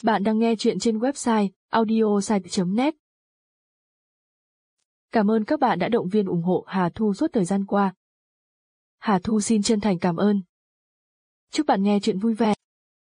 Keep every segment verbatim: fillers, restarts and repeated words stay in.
Bạn đang nghe chuyện trên website audiosite chấm net. Cảm ơn các bạn đã động viên ủng hộ Hà Thu suốt thời gian qua. Hà Thu xin chân thành cảm ơn. Chúc bạn nghe chuyện vui vẻ.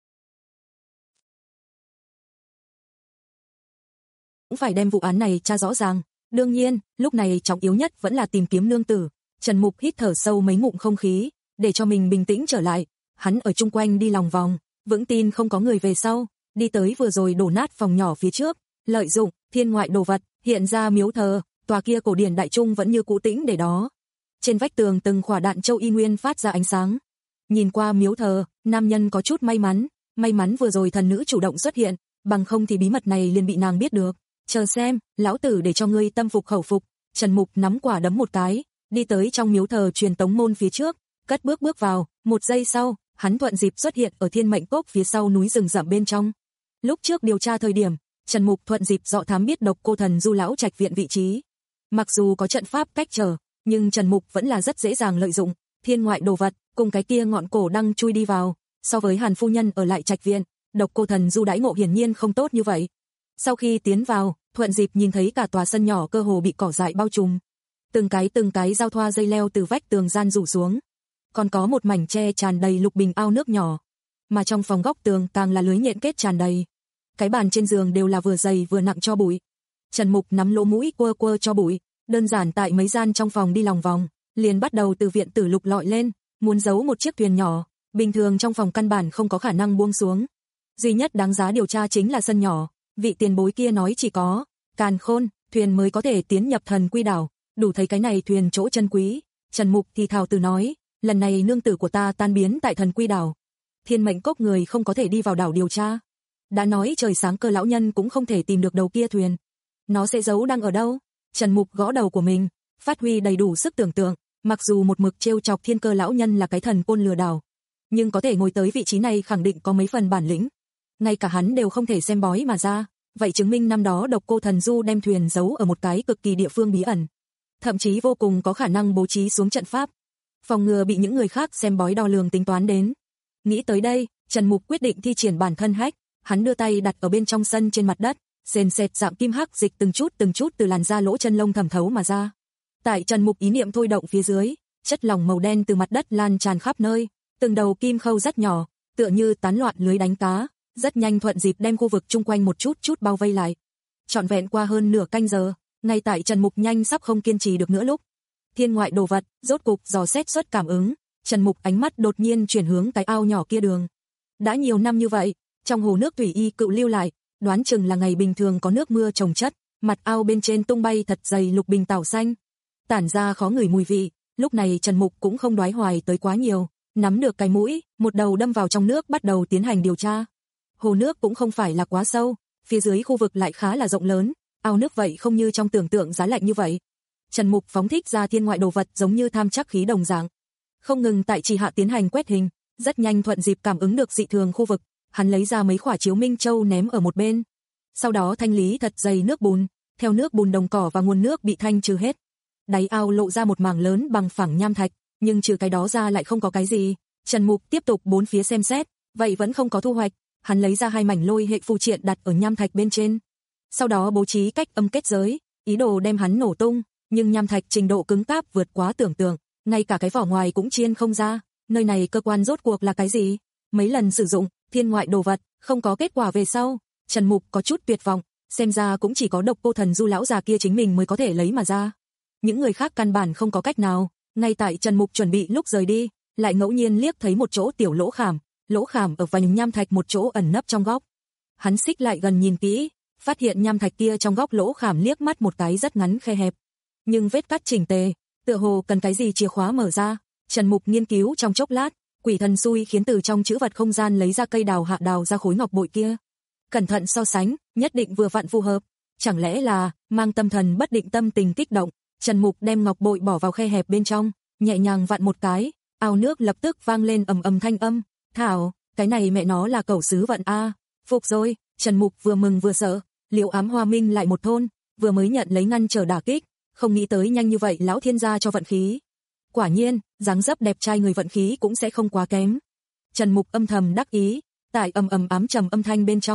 Cũng phải đem vụ án này tra rõ ràng. Đương nhiên, lúc này trọng yếu nhất vẫn là tìm kiếm nương tử. Trần Mục hít thở sâu mấy ngụm không khí, để cho mình bình tĩnh trở lại. Hắn ở chung quanh đi lòng vòng, vững tin không có người về sau, đi tới vừa rồi đổ nát phòng nhỏ phía trước, lợi dụng thiên ngoại đồ vật, hiện ra miếu thờ, tòa kia cổ điển đại trung vẫn như cũ tĩnh để đó. Trên vách tường từng khỏa đạn châu y nguyên phát ra ánh sáng. Nhìn qua miếu thờ, nam nhân có chút may mắn, may mắn vừa rồi thần nữ chủ động xuất hiện, bằng không thì bí mật này liền bị nàng biết được. Chờ xem, lão tử để cho ngươi tâm phục khẩu phục. Trần Mục nắm quả đấm một cái, đi tới trong miếu thờ truyền tống môn phía trước, cất bước bước vào, một giây sau, hắn thuận dịp xuất hiện ở Thiên Mệnh Cốc phía sau núi rừng rậm bên trong. Lúc trước điều tra thời điểm, Trần Mục thuận dịp dọ thám biết Độc Cô Thần Du lão trạch viện vị trí. Mặc dù có trận pháp cách trở, nhưng Trần Mục vẫn là rất dễ dàng lợi dụng thiên ngoại đồ vật, cùng cái kia ngọn cổ đăng chui đi vào. So với Hàn phu nhân ở lại trạch viện, Độc Cô Thần Du đãi ngộ hiển nhiên không tốt như vậy. Sau khi tiến vào, thuận dịp nhìn thấy cả tòa sân nhỏ cơ hồ bị cỏ dại bao trùm. Từng cái từng cái giao thoa dây leo từ vách tường gian rủ xuống. Còn có một mảnh tre tràn đầy lục bình ao nước nhỏ. Mà trong phòng góc tường càng là lưới nhện kết tràn đầy. Cái bàn trên giường đều là vừa dày vừa nặng cho bụi. Trần Mục nắm lỗ mũi quơ quơ cho bụi, đơn giản tại mấy gian trong phòng đi lòng vòng, liền bắt đầu từ viện tử lục lọi lên, muốn giấu một chiếc thuyền nhỏ, bình thường trong phòng căn bản không có khả năng buông xuống. Duy nhất đáng giá điều tra chính là sân nhỏ, vị tiền bối kia nói chỉ có càn khôn thuyền mới có thể tiến nhập Thần Quy đảo, đủ thấy cái này thuyền chỗ chân quý. Trần Mục thì thào từ nói, lần này nương tử của ta tan biến tại Thần Quy đảo, Thiên Mệnh Cốc người không có thể đi vào đảo điều tra. Đã nói trời sáng Cơ lão nhân cũng không thể tìm được đầu kia thuyền. Nó sẽ giấu đang ở đâu? Trần Mục gõ đầu của mình, phát huy đầy đủ sức tưởng tượng, mặc dù một mực trêu chọc Thiên Cơ lão nhân là cái thần côn lừa đảo, nhưng có thể ngồi tới vị trí này khẳng định có mấy phần bản lĩnh. Ngay cả hắn đều không thể xem bói mà ra, vậy chứng minh năm đó Độc Cô Thần Du đem thuyền giấu ở một cái cực kỳ địa phương bí ẩn, thậm chí vô cùng có khả năng bố trí xuống trận pháp, phòng ngừa bị những người khác xem bói đo lường tính toán đến. Nghĩ tới đây, Trần Mục quyết định thi triển bản thân hách, hắn đưa tay đặt ở bên trong sân trên mặt đất, sền sệt dạng kim hắc dịch từng chút từng chút từ làn da lỗ chân lông thẩm thấu mà ra. Tại Trần Mục ý niệm thôi động phía dưới, chất lỏng màu đen từ mặt đất lan tràn khắp nơi, từng đầu kim khâu rất nhỏ, tựa như tán loạn lưới đánh cá, rất nhanh thuận dịp đem khu vực chung quanh một chút chút bao vây lại. Trọn vẹn qua hơn nửa canh giờ, ngay tại Trần Mục nhanh sắp không kiên trì được nữa lúc, thiên ngoại đồ vật rốt cục dò xét xuất cảm ứng, Trần Mục ánh mắt đột nhiên chuyển hướng cái ao nhỏ kia đường. Đã nhiều năm như vậy, trong hồ nước thủy y cựu lưu lại, đoán chừng là ngày bình thường có nước mưa trồng chất, mặt ao bên trên tung bay thật dày lục bình tảo xanh, tản ra khó ngửi mùi vị. Lúc này Trần Mục cũng không đoái hoài tới quá nhiều, nắm được cái mũi, một đầu đâm vào trong nước bắt đầu tiến hành điều tra. Hồ nước cũng không phải là quá sâu, phía dưới khu vực lại khá là rộng lớn, ao nước vậy không như trong tưởng tượng giá lạnh như vậy. Trần Mục phóng thích ra thiên ngoại đồ vật giống như tham chắc khí đồng dạng, không ngừng tại chỉ hạ tiến hành quét hình, rất nhanh thuận dịp cảm ứng được dị thường khu vực, hắn lấy ra mấy quả chiếu minh châu ném ở một bên. Sau đó thanh lý thật dày nước bùn, theo nước bùn đồng cỏ và nguồn nước bị thanh trừ hết. Đáy ao lộ ra một mảng lớn bằng phẳng nham thạch, nhưng trừ cái đó ra lại không có cái gì. Trần Mục tiếp tục bốn phía xem xét, vậy vẫn không có thu hoạch, hắn lấy ra hai mảnh lôi hệ phù triện đặt ở nham thạch bên trên. Sau đó bố trí cách âm kết giới, ý đồ đem hắn nổ tung, nhưng nham thạch trình độ cứng cáp vượt quá tưởng tượng, ngay cả cái vỏ ngoài cũng chiên không ra. Nơi này cơ quan rốt cuộc là cái gì? Mấy lần sử dụng thiên ngoại đồ vật, không có kết quả về sau, Trần Mục có chút tuyệt vọng, xem ra cũng chỉ có Độc Cô Thần Du lão già kia chính mình mới có thể lấy mà ra. Những người khác căn bản không có cách nào. Ngay tại Trần Mục chuẩn bị lúc rời đi, lại ngẫu nhiên liếc thấy một chỗ tiểu lỗ khảm, lỗ khảm ở vành nham thạch một chỗ ẩn nấp trong góc. Hắn xích lại gần nhìn kỹ, phát hiện nham thạch kia trong góc lỗ khảm liếc mắt một cái rất ngắn khe hẹp, nhưng vết cắt chỉnh tề, tựa hồ cần cái gì chìa khóa mở ra. Trần Mục nghiên cứu trong chốc lát, quỷ thần xui khiến từ trong chữ vật không gian lấy ra cây đào hạ đào ra khối ngọc bội kia. Cẩn thận so sánh, nhất định vừa vặn phù hợp. Chẳng lẽ là mang tâm thần bất định tâm tình kích động, Trần Mục đem ngọc bội bỏ vào khe hẹp bên trong, nhẹ nhàng vặn một cái, ao nước lập tức vang lên ầm ầm thanh âm. Thảo, cái này mẹ nó là cẩu sứ vận a. Phục rồi. Trần Mục vừa mừng vừa sợ, Liễu Ám Hoa Minh lại một thôn, vừa mới nhận lấy ngăn trở đả kích, không nghĩ tới nhanh như vậy lão thiên gia cho vận khí. Quả nhiên, dáng dấp đẹp trai người vận khí cũng sẽ không quá kém. Trần Mục âm thầm đắc ý, tại ầm ầm ám trầm âm thanh bên trong,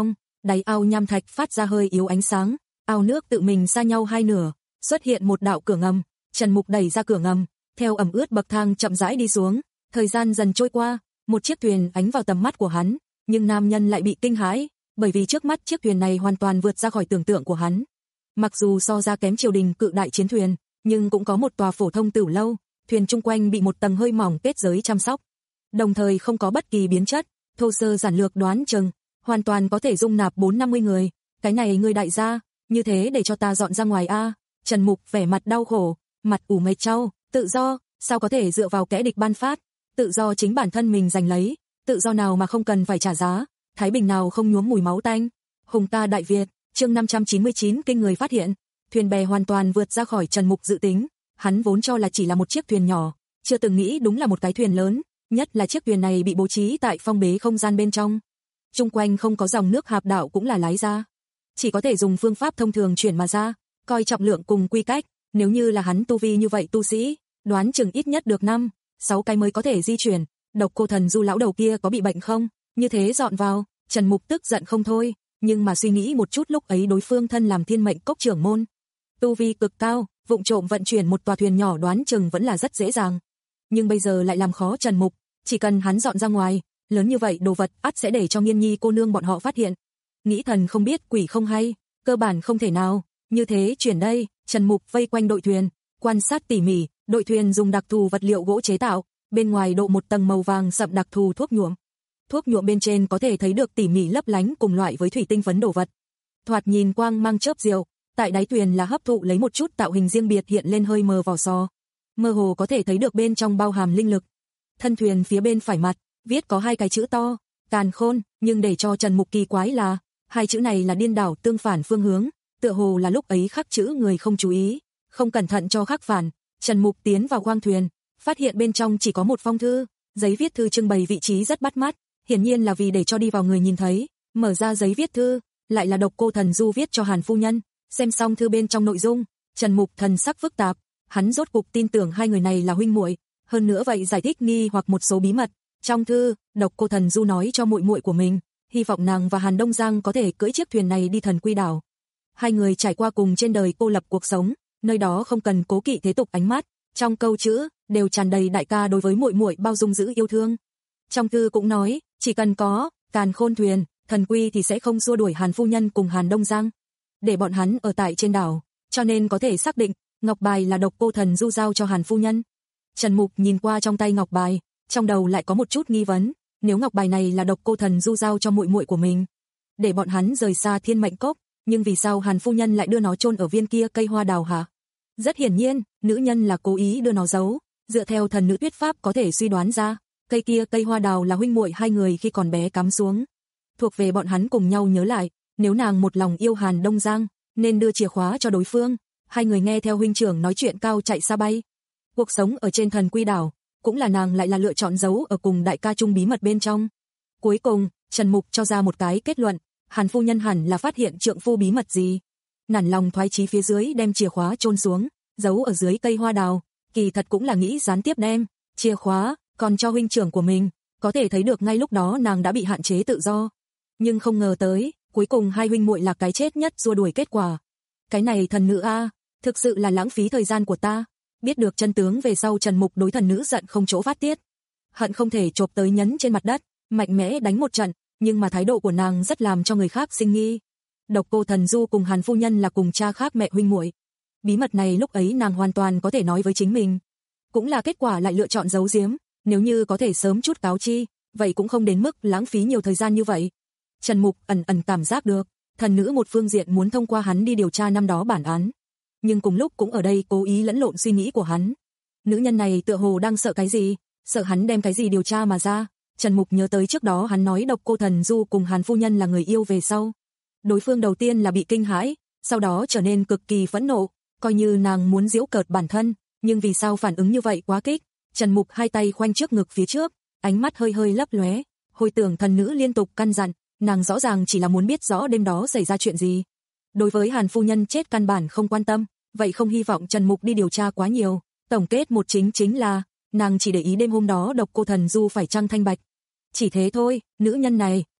đáy ao nham thạch phát ra hơi yếu ánh sáng, ao nước tự mình xa nhau hai nửa, xuất hiện một đạo cửa ngầm, Trần Mục đẩy ra cửa ngầm, theo ẩm ướt bậc thang chậm rãi đi xuống, thời gian dần trôi qua, một chiếc thuyền ánh vào tầm mắt của hắn, nhưng nam nhân lại bị kinh hãi, bởi vì trước mắt chiếc thuyền này hoàn toàn vượt ra khỏi tưởng tượng của hắn. Mặc dù so ra kém triều đình cự đại chiến thuyền, nhưng cũng có một tòa phổ thông tửu lâu, thuyền chung quanh bị một tầng hơi mỏng kết giới chăm sóc, đồng thời không có bất kỳ biến chất, thô sơ giản lược đoán chừng, hoàn toàn có thể dung nạp bốn năm mươi người, cái này ngươi đại gia, như thế để cho ta dọn ra ngoài a. Trần Mục vẻ mặt đau khổ, mặt ủ mày trao, tự do, sao có thể dựa vào kẻ địch ban phát, tự do chính bản thân mình giành lấy, tự do nào mà không cần phải trả giá, thái bình nào không nhuốm mùi máu tanh. Hùng ta Đại Việt, chương năm trăm chín mươi chín kinh người phát hiện, thuyền bè hoàn toàn vượt ra khỏi Trần Mục dự tính, hắn vốn cho là chỉ là một chiếc thuyền nhỏ, chưa từng nghĩ đúng là một cái thuyền lớn, nhất là chiếc thuyền này bị bố trí tại phong bế không gian bên trong. Chung quanh không có dòng nước hạp đạo cũng là lái ra, chỉ có thể dùng phương pháp thông thường chuyển mà ra, coi trọng lượng cùng quy cách, nếu như là hắn tu vi như vậy tu sĩ, đoán chừng ít nhất được năm, sáu cái mới có thể di chuyển. Độc Cô Thần Du lão đầu kia có bị bệnh không? Như thế dọn vào, Trần Mục tức giận không thôi, nhưng mà suy nghĩ một chút lúc ấy đối phương thân làm Thiên Mệnh Cốc trưởng môn, tu vi cực cao, vụng trộm vận chuyển một tòa thuyền nhỏ đoán chừng vẫn là rất dễ dàng. Nhưng bây giờ lại làm khó Trần Mục, chỉ cần hắn dọn ra ngoài, lớn như vậy đồ vật ắt sẽ để cho Nghiên Nhi cô nương bọn họ phát hiện. Nghĩ thần không biết quỷ không hay, cơ bản không thể nào. Như thế chuyển đây, Trần Mục vây quanh đội thuyền, quan sát tỉ mỉ, đội thuyền dùng đặc thù vật liệu gỗ chế tạo, bên ngoài độ một tầng màu vàng sậm đặc thù thuốc nhuộm. Thuốc nhuộm bên trên có thể thấy được tỉ mỉ lấp lánh cùng loại với thủy tinh phấn đồ vật. Thoạt nhìn quang mang chớp diệu, tại đáy thuyền là hấp thụ lấy một chút tạo hình riêng biệt hiện lên hơi mờ vỏ sò. Mơ hồ có thể thấy được bên trong bao hàm linh lực. Thân thuyền phía bên phải mặt, viết có hai cái chữ to, Càn Khôn, nhưng để cho Trần Mục kỳ quái là, hai chữ này là điên đảo tương phản phương hướng, tựa hồ là lúc ấy khắc chữ người không chú ý, không cẩn thận cho khắc phản. Trần Mục tiến vào khoang thuyền, phát hiện bên trong chỉ có một phong thư, giấy viết thư trưng bày vị trí rất bắt mắt, hiển nhiên là vì để cho đi vào người nhìn thấy. Mở ra giấy viết thư, lại là Độc Cô Thần Du viết cho Hàn phu nhân. Xem xong thư bên trong nội dung, Trần Mục thần sắc phức tạp, hắn rốt cục tin tưởng hai người này là huynh muội, hơn nữa vậy giải thích nghi hoặc một số bí mật. Trong thư, Độc Cô Thần Du nói cho muội muội của mình, hy vọng nàng và Hàn Đông Giang có thể cưỡi chiếc thuyền này đi Thần Quy đảo. Hai người trải qua cùng trên đời cô lập cuộc sống, nơi đó không cần cố kỵ thế tục ánh mắt, trong câu chữ đều tràn đầy đại ca đối với muội muội bao dung giữ yêu thương. Trong thư cũng nói, chỉ cần có Càn Khôn thuyền, Thần Quy thì sẽ không xua đuổi Hàn phu nhân cùng Hàn Đông Giang, để bọn hắn ở tại trên đảo, cho nên có thể xác định, ngọc bài là Độc Cô Thần Du giao cho Hàn phu nhân. Trần Mục nhìn qua trong tay ngọc bài, trong đầu lại có một chút nghi vấn, nếu ngọc bài này là Độc Cô Thần Du giao cho muội muội của mình, để bọn hắn rời xa Thiên Mệnh Cốc, nhưng vì sao Hàn phu nhân lại đưa nó chôn ở viên kia cây hoa đào hả? Rất hiển nhiên, nữ nhân là cố ý đưa nó giấu, dựa theo thần nữ thuyết pháp có thể suy đoán ra, cây kia cây hoa đào là huynh muội hai người khi còn bé cắm xuống, thuộc về bọn hắn cùng nhau nhớ lại, nếu nàng một lòng yêu Hàn Đông Giang, nên đưa chìa khóa cho đối phương. Hai người nghe theo huynh trưởng nói chuyện cao chạy xa bay. Cuộc sống ở trên Thần Quy đảo, cũng là nàng lại là lựa chọn giấu ở cùng đại ca chung bí mật bên trong. Cuối cùng, Trần Mục cho ra một cái kết luận, Hàn phu nhân hẳn là phát hiện trượng phu bí mật gì. Nản lòng thoái chí phía dưới đem chìa khóa chôn xuống, giấu ở dưới cây hoa đào, kỳ thật cũng là nghĩ gián tiếp đem chìa khóa còn cho huynh trưởng của mình, có thể thấy được ngay lúc đó nàng đã bị hạn chế tự do. Nhưng không ngờ tới, cuối cùng hai huynh muội là cái chết nhất xua đuổi kết quả. Cái này thần nữ a, thực sự là lãng phí thời gian của ta. Biết được chân tướng về sau, Trần Mục đối thần nữ giận không chỗ phát tiết, hận không thể chộp tới nhấn trên mặt đất, mạnh mẽ đánh một trận, nhưng mà thái độ của nàng rất làm cho người khác sinh nghi. Độc Cô Thần Du cùng Hàn phu nhân là cùng cha khác mẹ huynh muội. Bí mật này lúc ấy nàng hoàn toàn có thể nói với chính mình, cũng là kết quả lại lựa chọn giấu giếm, nếu như có thể sớm chút cáo chi, vậy cũng không đến mức lãng phí nhiều thời gian như vậy. Trần Mục ẩn ẩn cảm giác được, thần nữ một phương diện muốn thông qua hắn đi điều tra năm đó bản án, nhưng cùng lúc cũng ở đây cố ý lẫn lộn suy nghĩ của hắn. Nữ nhân này tựa hồ đang sợ cái gì, sợ hắn đem cái gì điều tra mà ra. Trần Mục nhớ tới trước đó hắn nói Độc Cô Thần Du cùng Hàn phu nhân là người yêu về sau, đối phương đầu tiên là bị kinh hãi, sau đó trở nên cực kỳ phẫn nộ, coi như nàng muốn giễu cợt bản thân, nhưng vì sao phản ứng như vậy quá kích. Trần Mục hai tay khoanh trước ngực phía trước, ánh mắt hơi hơi lấp lóe, hồi tưởng thần nữ liên tục căn dặn, nàng rõ ràng chỉ là muốn biết rõ đêm đó xảy ra chuyện gì. Đối với Hàn phu nhân chết căn bản không quan tâm, vậy không hy vọng Trần Mục đi điều tra quá nhiều. Tổng kết một chính chính là, nàng chỉ để ý đêm hôm đó Độc Cô Thần Du phải chăng thanh bạch. Chỉ thế thôi, nữ nhân này,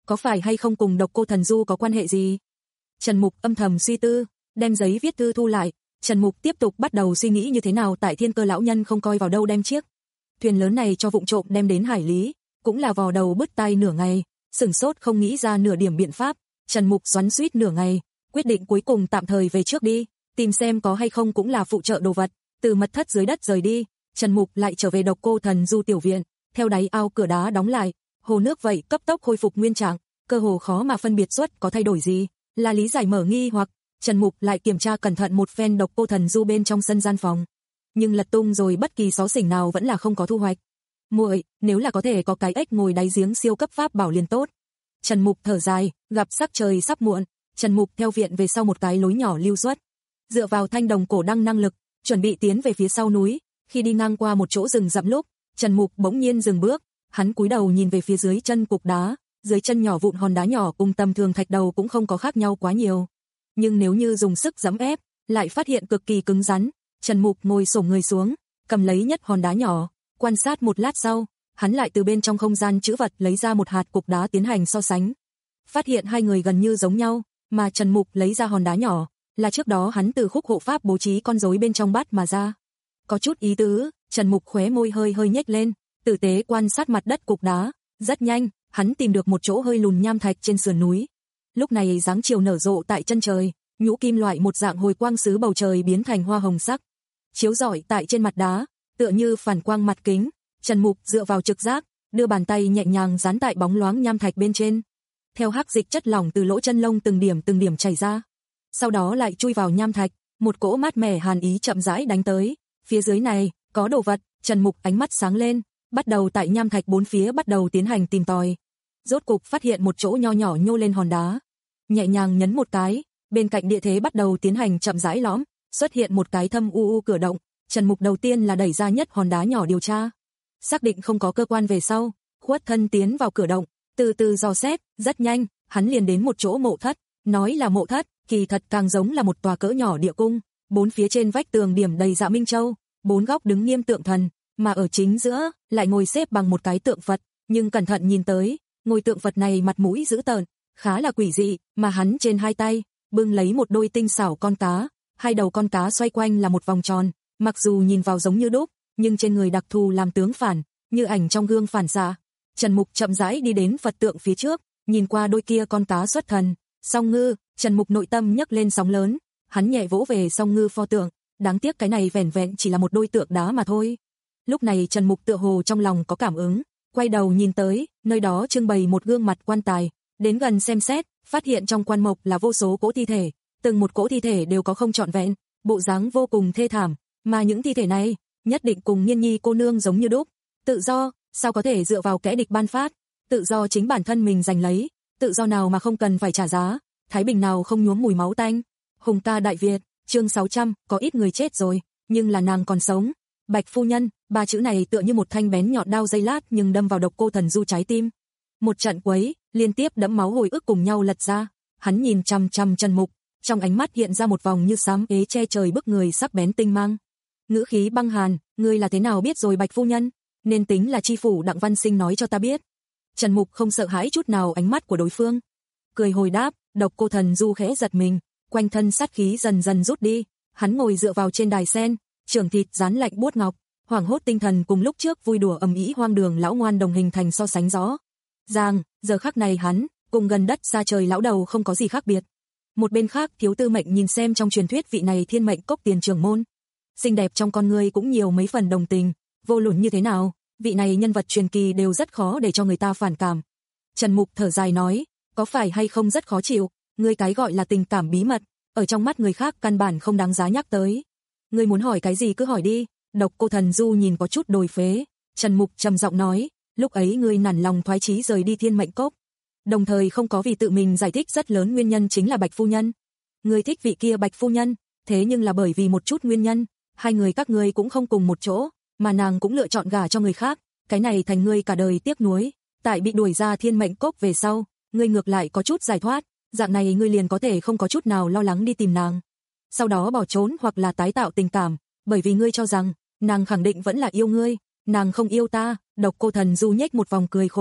có phải hay không cùng Độc Cô Thần Du có quan hệ gì? Trần Mục âm thầm suy tư, đem giấy viết thư thu lại, Trần Mục tiếp tục bắt đầu suy nghĩ như thế nào tại Thiên Cơ lão nhân không coi vào đâu đem chiếc thuyền lớn này cho vụng trộm đem đến hải lý, cũng là vò đầu bứt tai nửa ngày, sửng sốt không nghĩ ra nửa điểm biện pháp, Trần Mục xoắn xuýt nửa ngày, quyết định cuối cùng tạm thời về trước đi, tìm xem có hay không cũng là phụ trợ đồ vật, từ mật thất dưới đất rời đi, Trần Mục lại trở về Độc Cô Thần Du tiểu viện, theo đáy ao cửa đá đóng lại, hồ nước vậy cấp tốc khôi phục nguyên trạng, cơ hồ khó mà phân biệt xuất có thay đổi gì, là lý giải mở nghi hoặc, Trần Mục lại kiểm tra cẩn thận một phen Độc Cô Thần Du bên trong sân gian phòng, nhưng lật tung rồi bất kỳ xó xỉnh nào vẫn là không có thu hoạch. Muội, nếu là có thể có cái ếch ngồi đáy giếng siêu cấp pháp bảo liền tốt. Trần Mục thở dài, gặp sắc trời sắp muộn, Trần Mục theo viện về sau một cái lối nhỏ lưu xuất, dựa vào thanh đồng cổ đăng năng lực, chuẩn bị tiến về phía sau núi, khi đi ngang qua một chỗ rừng rậm lúc, Trần Mục bỗng nhiên dừng bước, hắn cúi đầu nhìn về phía dưới chân cục đá, dưới chân nhỏ vụn hòn đá nhỏ cùng tầm thường thạch đầu cũng không có khác nhau quá nhiều. Nhưng nếu như dùng sức giẫm ép, lại phát hiện cực kỳ cứng rắn. Trần Mục ngồi xổm người xuống, cầm lấy nhất hòn đá nhỏ, quan sát một lát sau, hắn lại từ bên trong không gian trữ vật lấy ra một hạt cục đá tiến hành so sánh. Phát hiện hai người gần như giống nhau, mà Trần Mục lấy ra hòn đá nhỏ, là trước đó hắn từ khúc hộ pháp bố trí con rối bên trong bắt mà ra. Có chút ý tứ, Trần Mục khóe môi hơi hơi nhếch lên, tử tế quan sát mặt đất cục đá, rất nhanh, hắn tìm được một chỗ hơi lùn nham thạch trên sườn núi. Lúc này dáng chiều nở rộ tại chân trời, nhũ kim loại một dạng hồi quang sứ bầu trời biến thành hoa hồng sắc, chiếu rọi tại trên mặt đá, tựa như phản quang mặt kính. Trần Mục dựa vào trực giác, đưa bàn tay nhẹ nhàng dán tại bóng loáng nham thạch bên trên. Theo hắc dịch chất lỏng từ lỗ chân lông từng điểm từng điểm chảy ra, sau đó lại chui vào nham thạch, một cỗ mát mẻ hàn ý chậm rãi đánh tới. Phía dưới này có đồ vật, Trần Mục ánh mắt sáng lên, bắt đầu tại nham thạch bốn phía bắt đầu tiến hành tìm tòi. Rốt cục phát hiện một chỗ nho nhỏ nhô lên hòn đá, nhẹ nhàng nhấn một cái, bên cạnh địa thế bắt đầu tiến hành chậm rãi lõm, xuất hiện một cái thâm u u cửa động. Trần Mục đầu tiên là đẩy ra nhất hòn đá nhỏ điều tra, xác định không có cơ quan về sau, khuất thân tiến vào cửa động, từ từ dò xét, rất nhanh, hắn liền đến một chỗ mộ thất, nói là mộ thất, kỳ thật càng giống là một tòa cỡ nhỏ địa cung, bốn phía trên vách tường điểm đầy dạ minh châu, bốn góc đứng nghiêm tượng thần, mà ở chính giữa lại ngồi xếp bằng một cái tượng Phật, nhưng cẩn thận nhìn tới, ngôi tượng Phật này mặt mũi dữ tợn, khá là quỷ dị, mà hắn trên hai tay bưng lấy một đôi tinh xảo con cá, hai đầu con cá xoay quanh là một vòng tròn, mặc dù nhìn vào giống như đúc, nhưng trên người đặc thù làm tướng phản, như ảnh trong gương phản xạ. Trần Mục chậm rãi đi đến Phật tượng phía trước, nhìn qua đôi kia con cá xuất thần, song ngư, Trần Mục nội tâm nhấc lên sóng lớn, hắn nhẹ vỗ về song ngư pho tượng, đáng tiếc cái này vẻn vẹn chỉ là một đôi tượng đá mà thôi. Lúc này Trần Mục tựa hồ trong lòng có cảm ứng, quay đầu nhìn tới, nơi đó trưng bày một gương mặt quan tài, đến gần xem xét, phát hiện trong quan mộc là vô số cỗ thi thể, từng một cỗ thi thể đều có không trọn vẹn, bộ dáng vô cùng thê thảm, mà những thi thể này nhất định cùng Nghiên Nhi cô nương giống như đúc. Tự do, sao có thể dựa vào kẻ địch ban phát? Tự do chính bản thân mình giành lấy, tự do nào mà không cần phải trả giá, thái bình nào không nhuốm mùi máu tanh. Hùng ca Đại Việt, chương sáu trăm, có ít người chết rồi, nhưng là nàng còn sống. Bạch phu nhân, ba chữ này tựa như một thanh bén nhọn đao dây lát nhưng đâm vào Độc Cô Thần Du trái tim. Một trận quấy, liên tiếp đẫm máu hồi ức cùng nhau lật ra, hắn nhìn chằm chằm Trần Mục, trong ánh mắt hiện ra một vòng như xám ế che trời bức người sắc bén tinh mang. Ngữ khí băng hàn, ngươi là thế nào biết rồi Bạch phu nhân? Nên tính là chi phủ Đặng Văn Sinh nói cho ta biết. Trần Mục không sợ hãi chút nào ánh mắt của đối phương, cười hồi đáp. Độc Cô Thần Du khẽ giật mình, quanh thân sát khí dần dần rút đi, hắn ngồi dựa vào trên đài sen, trưởng thịt dán lạnh buốt ngọc, hoảng hốt tinh thần cùng lúc trước vui đùa ầm ĩ hoang đường lão ngoan đồng hình thành so sánh rõ ràng. Giờ khắc này hắn cùng gần đất xa trời lão đầu không có gì khác biệt. Một bên khác, Thiếu Tư Mệnh nhìn xem trong truyền thuyết vị này Thiên Mệnh Cốc tiền trưởng môn, xinh đẹp trong con người cũng nhiều mấy phần đồng tình, vô luận như thế nào, vị này nhân vật truyền kỳ đều rất khó để cho người ta phản cảm. Trần Mục thở dài nói, có phải hay không rất khó chịu, ngươi cái gọi là tình cảm bí mật, ở trong mắt người khác căn bản không đáng giá nhắc tới. Ngươi muốn hỏi cái gì cứ hỏi đi. Độc Cô Thần Du nhìn có chút đồi phế, Trần Mục trầm giọng nói, lúc ấy ngươi nản lòng thoái chí rời đi Thiên Mệnh Cốc, đồng thời không có vì tự mình giải thích rất lớn nguyên nhân chính là Bạch phu nhân. Ngươi thích vị kia Bạch phu nhân, thế nhưng là bởi vì một chút nguyên nhân, hai người các ngươi cũng không cùng một chỗ, mà nàng cũng lựa chọn gả cho người khác, cái này thành ngươi cả đời tiếc nuối. Tại bị đuổi ra Thiên Mệnh Cốc về sau, ngươi ngược lại có chút giải thoát, dạng này ngươi liền có thể không có chút nào lo lắng đi tìm nàng, sau đó bỏ trốn hoặc là tái tạo tình cảm, bởi vì ngươi cho rằng nàng khẳng định vẫn là yêu ngươi, nàng không yêu ta. Độc Cô Thần Du nhếch một vòng cười khổ,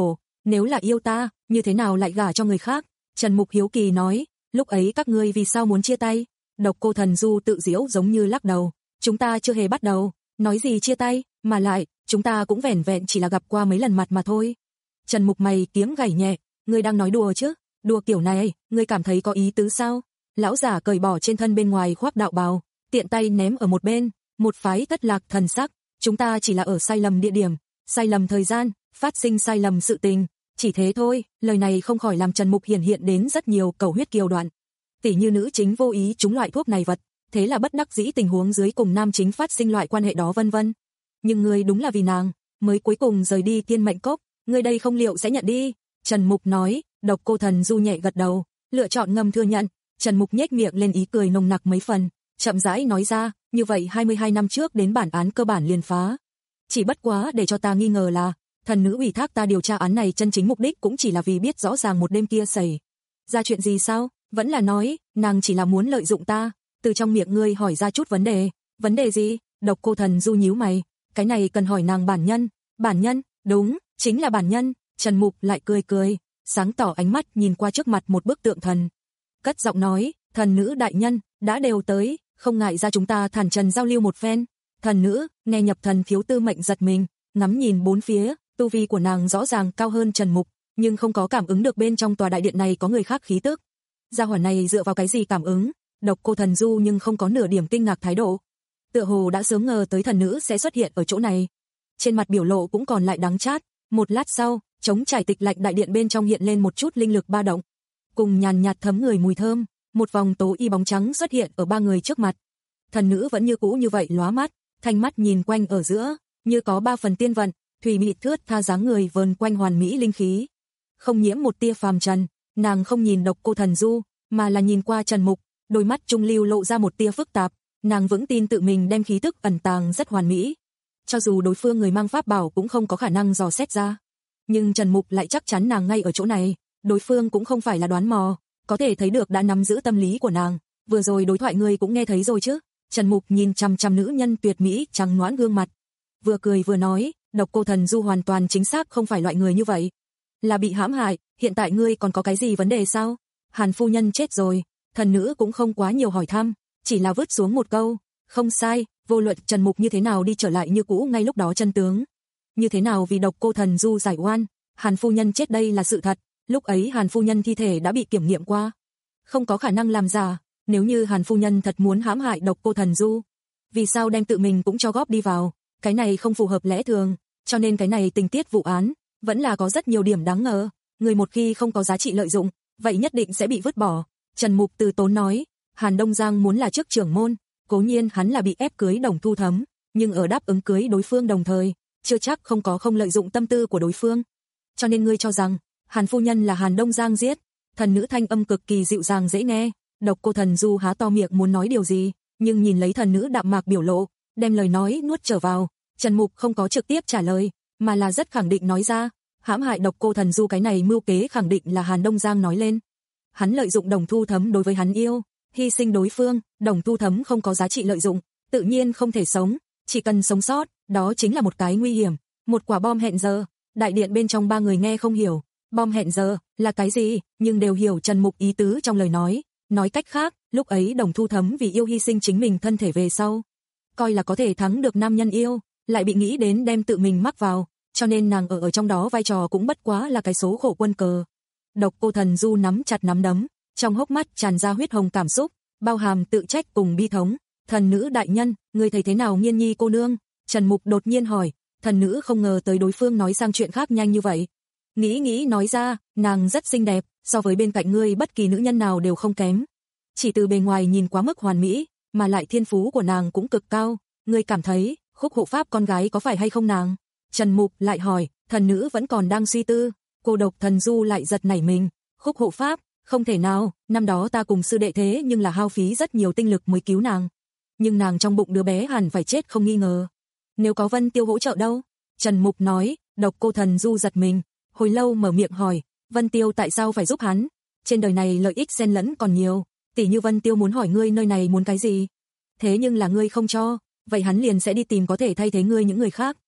Nếu là yêu ta, như thế nào lại gả cho người khác? Trần Mục hiếu kỳ nói, lúc ấy các ngươi vì sao muốn chia tay? Độc Cô Thần Du tự giễu giống như lắc đầu, chúng ta chưa hề bắt đầu, nói gì chia tay, mà lại, chúng ta cũng vẻn vẹn chỉ là gặp qua mấy lần mặt mà thôi. Trần Mục mày kiếm gảy nhẹ, ngươi đang nói đùa chứ? Đùa kiểu này, ngươi cảm thấy có ý tứ sao? Lão giả cởi bỏ trên thân bên ngoài khoác đạo bào, tiện tay ném ở một bên, một phái thất lạc thần sắc, chúng ta chỉ là ở sai lầm địa điểm, sai lầm thời gian, phát sinh sai lầm sự tình, chỉ thế thôi. Lời này không khỏi làm Trần Mục hiện hiện đến rất nhiều cầu huyết kiều đoạn. Tỷ như nữ chính vô ý trúng loại thuốc này vật, thế là bất đắc dĩ tình huống dưới cùng nam chính phát sinh loại quan hệ đó vân vân. Nhưng ngươi đúng là vì nàng mới cuối cùng rời đi Thiên Mệnh Cốc, ngươi đây không liệu sẽ nhận đi? Trần Mục nói. Độc Cô Thần Du nhẹ gật đầu, lựa chọn ngầm thừa nhận. Trần Mục nhếch miệng lên ý cười nồng nặc mấy phần, chậm rãi nói ra, như vậy hai mươi hai năm trước đến bản án cơ bản liền phá. Chỉ bất quá để cho ta nghi ngờ là, thần nữ ủy thác ta điều tra án này chân chính mục đích cũng chỉ là vì biết rõ ràng một đêm kia xảy ra chuyện gì sao? Vẫn là nói, nàng chỉ là muốn lợi dụng ta? Từ trong miệng ngươi hỏi ra chút vấn đề. Vấn đề gì? Độc Cô Thần Du nhíu mày, cái này cần hỏi nàng bản nhân. Bản nhân? Đúng, chính là bản nhân. Trần Mục lại cười cười, sáng tỏ ánh mắt nhìn qua trước mặt một bức tượng thần. Cất giọng nói, thần nữ đại nhân, đã đều tới, không ngại ra chúng ta thản trần giao lưu một phen. Thần nữ, nghe nhập thần phiếu tư mệnh giật mình, ngắm nhìn bốn phía, tu vi của nàng rõ ràng cao hơn Trần Mục, nhưng không có cảm ứng được bên trong tòa đại điện này có người khác khí tức. Gia hỏa này dựa vào cái gì cảm ứng? Độc Cô Thần Du nhưng không có nửa điểm kinh ngạc thái độ. Tựa hồ đã sớm ngờ tới thần nữ sẽ xuất hiện ở chỗ này. Trên mặt biểu lộ cũng còn lại đắng chát, một lát sau, trống trải tịch lạnh đại điện bên trong hiện lên một chút linh lực ba động, cùng nhàn nhạt thấm người mùi thơm, một vòng tố y bóng trắng xuất hiện ở ba người trước mặt. Thần nữ vẫn như cũ như vậy lóa mắt, thanh mắt nhìn quanh ở giữa, như có ba phần tiên vận, thủy mị thướt tha dáng người vờn quanh hoàn mỹ linh khí, không nhiễm một tia phàm trần. Nàng không nhìn Độc Cô Thần Du, mà là nhìn qua Trần Mục, đôi mắt trung lưu lộ ra một tia phức tạp, nàng vững tin tự mình đem khí tức ẩn tàng rất hoàn mỹ, cho dù đối phương người mang pháp bảo cũng không có khả năng dò xét ra. Nhưng Trần Mục lại chắc chắn nàng ngay ở chỗ này, đối phương cũng không phải là đoán mò, có thể thấy được đã nắm giữ tâm lý của nàng, vừa rồi đối thoại ngươi cũng nghe thấy rồi chứ? Trần Mục nhìn chằm chằm nữ nhân tuyệt mỹ trắng nõn gương mặt, vừa cười vừa nói, Độc Cô Thần Du hoàn toàn chính xác không phải loại người như vậy, là bị hãm hại, hiện tại ngươi còn có cái gì vấn đề sao? Hàn phu nhân chết rồi. Thần nữ cũng không quá nhiều hỏi thăm, chỉ là vứt xuống một câu, không sai, vô luận Trần Mục như thế nào đi trở lại như cũ ngay lúc đó chân tướng. Như thế nào vì Độc Cô Thần Du giải oan, Hàn phu nhân chết đây là sự thật, lúc ấy Hàn phu nhân thi thể đã bị kiểm nghiệm qua, không có khả năng làm giả. Nếu như Hàn phu nhân thật muốn hãm hại Độc Cô Thần Du, vì sao đem tự mình cũng cho góp đi vào? Cái này không phù hợp lẽ thường, cho nên cái này tình tiết vụ án vẫn là có rất nhiều điểm đáng ngờ. Người một khi không có giá trị lợi dụng, vậy nhất định sẽ bị vứt bỏ. Trần Mục từ tốn nói, Hàn Đông Giang muốn là chức trưởng môn, cố nhiên hắn là bị ép cưới Đồng Thu Thấm, nhưng ở đáp ứng cưới đối phương đồng thời, chưa chắc không có không lợi dụng tâm tư của đối phương. Cho nên ngươi cho rằng, Hàn phu nhân là Hàn Đông Giang giết? Thần nữ thanh âm cực kỳ dịu dàng dễ nghe. Độc Cô Thần Du há to miệng muốn nói điều gì, nhưng nhìn lấy thần nữ đạm mạc biểu lộ, đem lời nói nuốt trở vào. Trần Mục không có trực tiếp trả lời, mà là rất khẳng định nói ra, hãm hại Độc Cô Thần Du cái này mưu kế khẳng định là Hàn Đông Giang nói lên. Hắn lợi dụng Đồng Thu Thấm đối với hắn yêu, hy sinh đối phương, Đồng Thu Thấm không có giá trị lợi dụng, tự nhiên không thể sống, chỉ cần sống sót, đó chính là một cái nguy hiểm, một quả bom hẹn giờ. Đại điện bên trong ba người nghe không hiểu, bom hẹn giờ là cái gì, nhưng đều hiểu Trần Mục ý tứ trong lời nói. Nói cách khác, lúc ấy Đồng Thu Thấm vì yêu hy sinh chính mình thân thể về sau, coi là có thể thắng được nam nhân yêu, lại bị nghĩ đến đem tự mình mắc vào, cho nên nàng ở ở trong đó vai trò cũng bất quá là cái số khổ quân cờ. Độc Cô Thần Du nắm chặt nắm đấm, trong hốc mắt tràn ra huyết hồng cảm xúc, bao hàm tự trách cùng bi thống. Thần nữ đại nhân, người thấy thế nào Nghiên Nhi cô nương? Trần Mục đột nhiên hỏi. Thần nữ không ngờ tới đối phương nói sang chuyện khác nhanh như vậy. Nghĩ nghĩ nói ra, nàng rất xinh đẹp, so với bên cạnh ngươi bất kỳ nữ nhân nào đều không kém. Chỉ từ bề ngoài nhìn quá mức hoàn mỹ, mà lại thiên phú của nàng cũng cực cao. Ngươi cảm thấy, Khúc hộ pháp con gái có phải hay không nàng? Trần Mục lại hỏi. Thần nữ vẫn còn đang suy tư. Cô Độc Thần Du lại giật nảy mình. Khúc hộ pháp, không thể nào, năm đó ta cùng sư đệ thế nhưng là hao phí rất nhiều tinh lực mới cứu nàng. Nhưng nàng trong bụng đứa bé hẳn phải chết không nghi ngờ. Nếu có Vân Tiêu hỗ trợ đâu? Trần Mục nói. Độc Cô Thần Du giật mình, hồi lâu mở miệng hỏi, Vân Tiêu tại sao phải giúp hắn? Trên đời này lợi ích xen lẫn còn nhiều, tỷ như Vân Tiêu muốn hỏi ngươi nơi này muốn cái gì, thế nhưng là ngươi không cho, vậy hắn liền sẽ đi tìm có thể thay thế ngươi những người khác.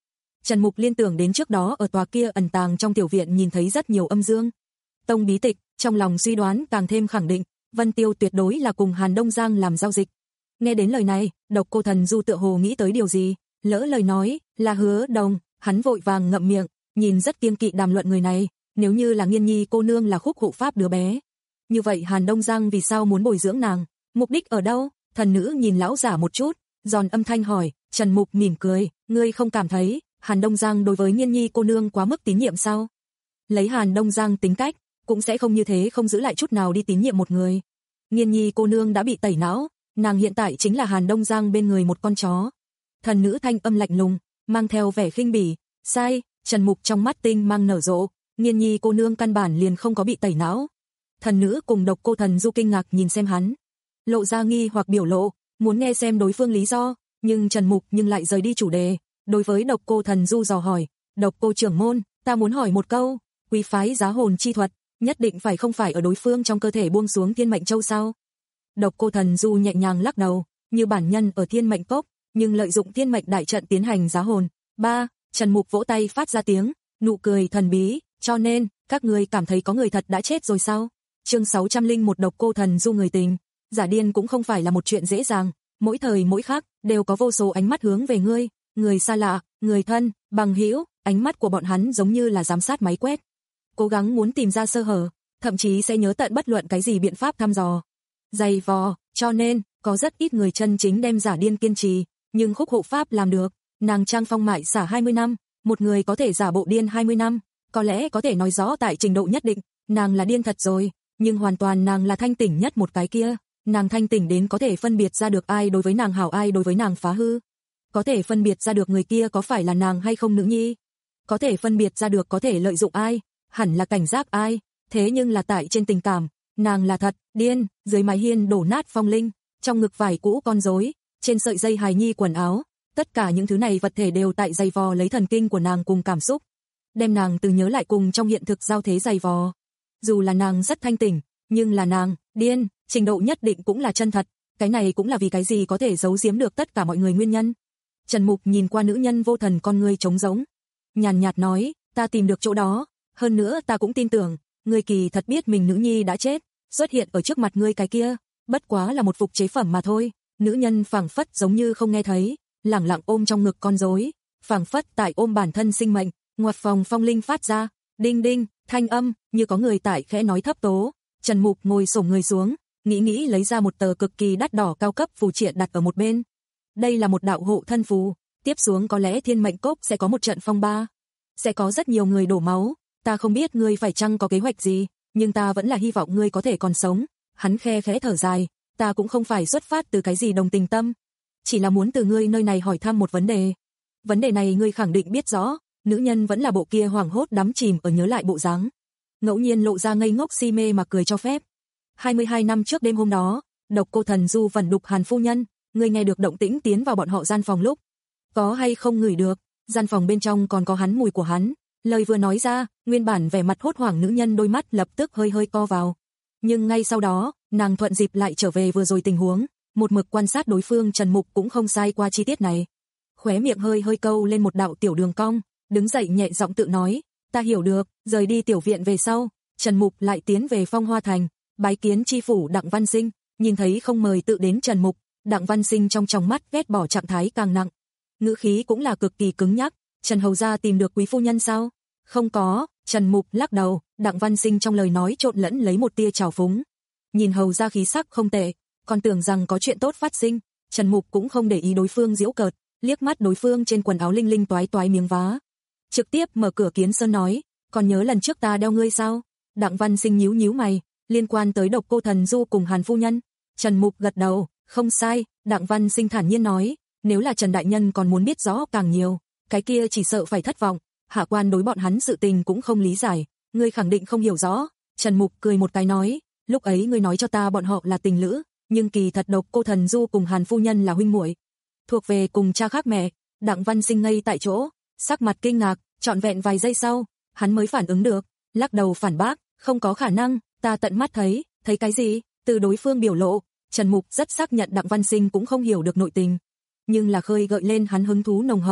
Trần Mục liên tưởng đến trước đó ở tòa kia ẩn tàng trong tiểu viện nhìn thấy rất nhiều âm dương tông bí tịch, trong lòng suy đoán càng thêm khẳng định, Vân Tiêu tuyệt đối là cùng Hàn Đông Giang làm giao dịch. Nghe đến lời này, Độc Cô Thần Du tựa hồ nghĩ tới điều gì, lỡ lời nói, là Hứa Đồng, hắn vội vàng ngậm miệng, nhìn rất kiêng kỵ đàm luận người này, nếu như là Nghiên Nhi cô nương là khúc hộ pháp đứa bé. Như vậy Hàn Đông Giang vì sao muốn bồi dưỡng nàng, mục đích ở đâu? Thần nữ nhìn lão giả một chút, giòn âm thanh hỏi. Trần Mục mỉm cười, ngươi không cảm thấy Hàn Đông Giang đối với Nghiên Nhi cô nương quá mức tín nhiệm sao? Lấy Hàn Đông Giang tính cách, cũng sẽ không như thế không giữ lại chút nào đi tín nhiệm một người. Nghiên Nhi cô nương đã bị tẩy não, nàng hiện tại chính là Hàn Đông Giang bên người một con chó. Thần nữ thanh âm lạnh lùng, mang theo vẻ khinh bỉ, sai. Trần Mục trong mắt tinh mang nở rộ, Nghiên Nhi cô nương căn bản liền không có bị tẩy não. Thần nữ cùng Độc Cô Thần Du kinh ngạc nhìn xem hắn, lộ ra nghi hoặc biểu lộ, muốn nghe xem đối phương lý do, nhưng Trần Mục nhưng lại rời đi chủ đề. Đối với Độc Cô Thần Du dò hỏi, Độc Cô trưởng môn, ta muốn hỏi một câu, quý phái giá hồn chi thuật, nhất định phải không phải ở đối phương trong cơ thể buông xuống Thiên Mệnh Châu sao? Độc Cô Thần Du nhẹ nhàng lắc đầu, như bản nhân ở Thiên Mệnh Cốc, nhưng lợi dụng Thiên Mệnh đại trận tiến hành giá hồn. Ba, Trần Mục vỗ tay phát ra tiếng, nụ cười thần bí, cho nên, các ngươi cảm thấy có người thật đã chết rồi sao? Chương sáu trăm lẻ một Độc Cô Thần Du người tình, giả điên cũng không phải là một chuyện dễ dàng, mỗi thời mỗi khắc đều có vô số ánh mắt hướng về ngươi, người xa lạ, người thân, bằng hữu, ánh mắt của bọn hắn giống như là giám sát máy quét, cố gắng muốn tìm ra sơ hở, thậm chí sẽ nhớ tận bất luận cái gì biện pháp thăm dò, dày vò, cho nên có rất ít người chân chính đem giả điên kiên trì, nhưng Khúc hộ pháp làm được. Nàng trang phong mại xả hai mươi năm, một người có thể giả bộ điên hai mươi năm, có lẽ có thể nói rõ tại trình độ nhất định, nàng là điên thật rồi, nhưng hoàn toàn nàng là thanh tỉnh nhất một cái kia, nàng thanh tỉnh đến có thể phân biệt ra được ai đối với nàng hảo ai đối với nàng phá hư, có thể phân biệt ra được người kia có phải là nàng hay không nữ nhi, có thể phân biệt ra được có thể lợi dụng ai, hẳn là cảnh giác ai, thế nhưng là tại trên tình cảm, nàng là thật điên. Dưới mái hiên đổ nát phong linh, trong ngực vải cũ con rối, trên sợi dây hài nhi quần áo, tất cả những thứ này vật thể đều tại dày vò lấy thần kinh của nàng cùng cảm xúc, đem nàng từ nhớ lại cùng trong hiện thực giao thế dày vò. Dù là nàng rất thanh tỉnh, nhưng là nàng điên, trình độ nhất định cũng là chân thật, cái này cũng là vì cái gì có thể giấu giếm được tất cả mọi người nguyên nhân. Trần Mục nhìn qua nữ nhân vô thần con ngươi trống rỗng, nhàn nhạt nói, ta tìm được chỗ đó, hơn nữa ta cũng tin tưởng, ngươi kỳ thật biết mình nữ nhi đã chết, xuất hiện ở trước mặt ngươi cái kia, bất quá là một phục chế phẩm mà thôi. Nữ nhân phảng phất giống như không nghe thấy, lẳng lặng ôm trong ngực con rối, phảng phất tại ôm bản thân sinh mệnh. Ngoặt phòng phong linh phát ra, đinh đinh, thanh âm, như có người tại khẽ nói thấp tố. Trần Mục ngồi xổm người xuống, nghĩ nghĩ lấy ra một tờ cực kỳ đắt đỏ cao cấp phù triện đặt ở một bên. Đây là một đạo hộ thân phù, tiếp xuống có lẽ Thiên Mệnh Cốc sẽ có một trận phong ba, sẽ có rất nhiều người đổ máu, ta không biết ngươi phải chăng có kế hoạch gì, nhưng ta vẫn là hy vọng ngươi có thể còn sống. Hắn khe khẽ thở dài, ta cũng không phải xuất phát từ cái gì đồng tình tâm, chỉ là muốn từ ngươi nơi này hỏi thăm một vấn đề. Vấn đề này ngươi khẳng định biết rõ. Nữ nhân vẫn là bộ kia hoảng hốt đắm chìm ở nhớ lại bộ dáng, ngẫu nhiên lộ ra ngây ngốc si mê mà cười cho phép. hai mươi hai năm trước đêm hôm đó, Độc Cô Thần Du vẩn đục Hàn phu nhân, ngươi nghe được động tĩnh tiến vào bọn họ gian phòng lúc, có hay không ngửi được? Gian phòng bên trong còn có hắn mùi của hắn. Lời vừa nói ra, nguyên bản vẻ mặt hốt hoảng nữ nhân đôi mắt lập tức hơi hơi co vào. Nhưng ngay sau đó, nàng thuận dịp lại trở về vừa rồi tình huống, một mực quan sát đối phương. Trần Mục cũng không sai qua chi tiết này. Khóe miệng hơi hơi câu lên một đạo tiểu đường cong, đứng dậy nhẹ giọng tự nói, ta hiểu được. Rời đi tiểu viện về sau, Trần Mục lại tiến về Phong Hoa Thành, bái kiến chi phủ Đặng Văn Sinh. Nhìn thấy không mời tự đến Trần Mục, Đặng Văn Sinh trong trong mắt ghét bỏ trạng thái càng nặng, ngữ khí cũng là cực kỳ cứng nhắc. Trần hầu gia tìm được quý phu nhân sao? Không có. Trần Mục lắc đầu. Đặng Văn Sinh trong lời nói trộn lẫn lấy một tia trào phúng. Nhìn hầu gia khí sắc không tệ, còn tưởng rằng có chuyện tốt phát sinh. Trần Mục cũng không để ý đối phương giễu cợt, liếc mắt đối phương trên quần áo linh linh toái toái miếng vá, trực tiếp mở cửa kiến sơn nói, còn nhớ lần trước ta đeo ngươi sao? Đặng Văn Sinh nhíu nhíu mày, liên quan tới Độc Cô Thần Du cùng Hàn phu nhân. Trần Mục gật đầu, không sai. Đặng Văn Sinh thản nhiên nói, nếu là Trần đại nhân còn muốn biết rõ càng nhiều, cái kia chỉ sợ phải thất vọng. Hạ quan đối bọn hắn sự tình cũng không lý giải, ngươi khẳng định không hiểu rõ. Trần Mục cười một cái nói, lúc ấy ngươi nói cho ta bọn họ là tình lữ, nhưng kỳ thật Độc Cô Thần Du cùng Hàn phu nhân là huynh muội, thuộc về cùng cha khác mẹ. Đặng Văn Sinh ngây tại chỗ, sắc mặt kinh ngạc, trọn vẹn vài giây sau, hắn mới phản ứng được, lắc đầu phản bác, không có khả năng, ta tận mắt thấy. Thấy cái gì? Từ đối phương biểu lộ, Trần Mục rất xác nhận Đặng Văn Sinh cũng không hiểu được nội tình, nhưng là khơi gợi lên hắn hứng thú nồng hậu,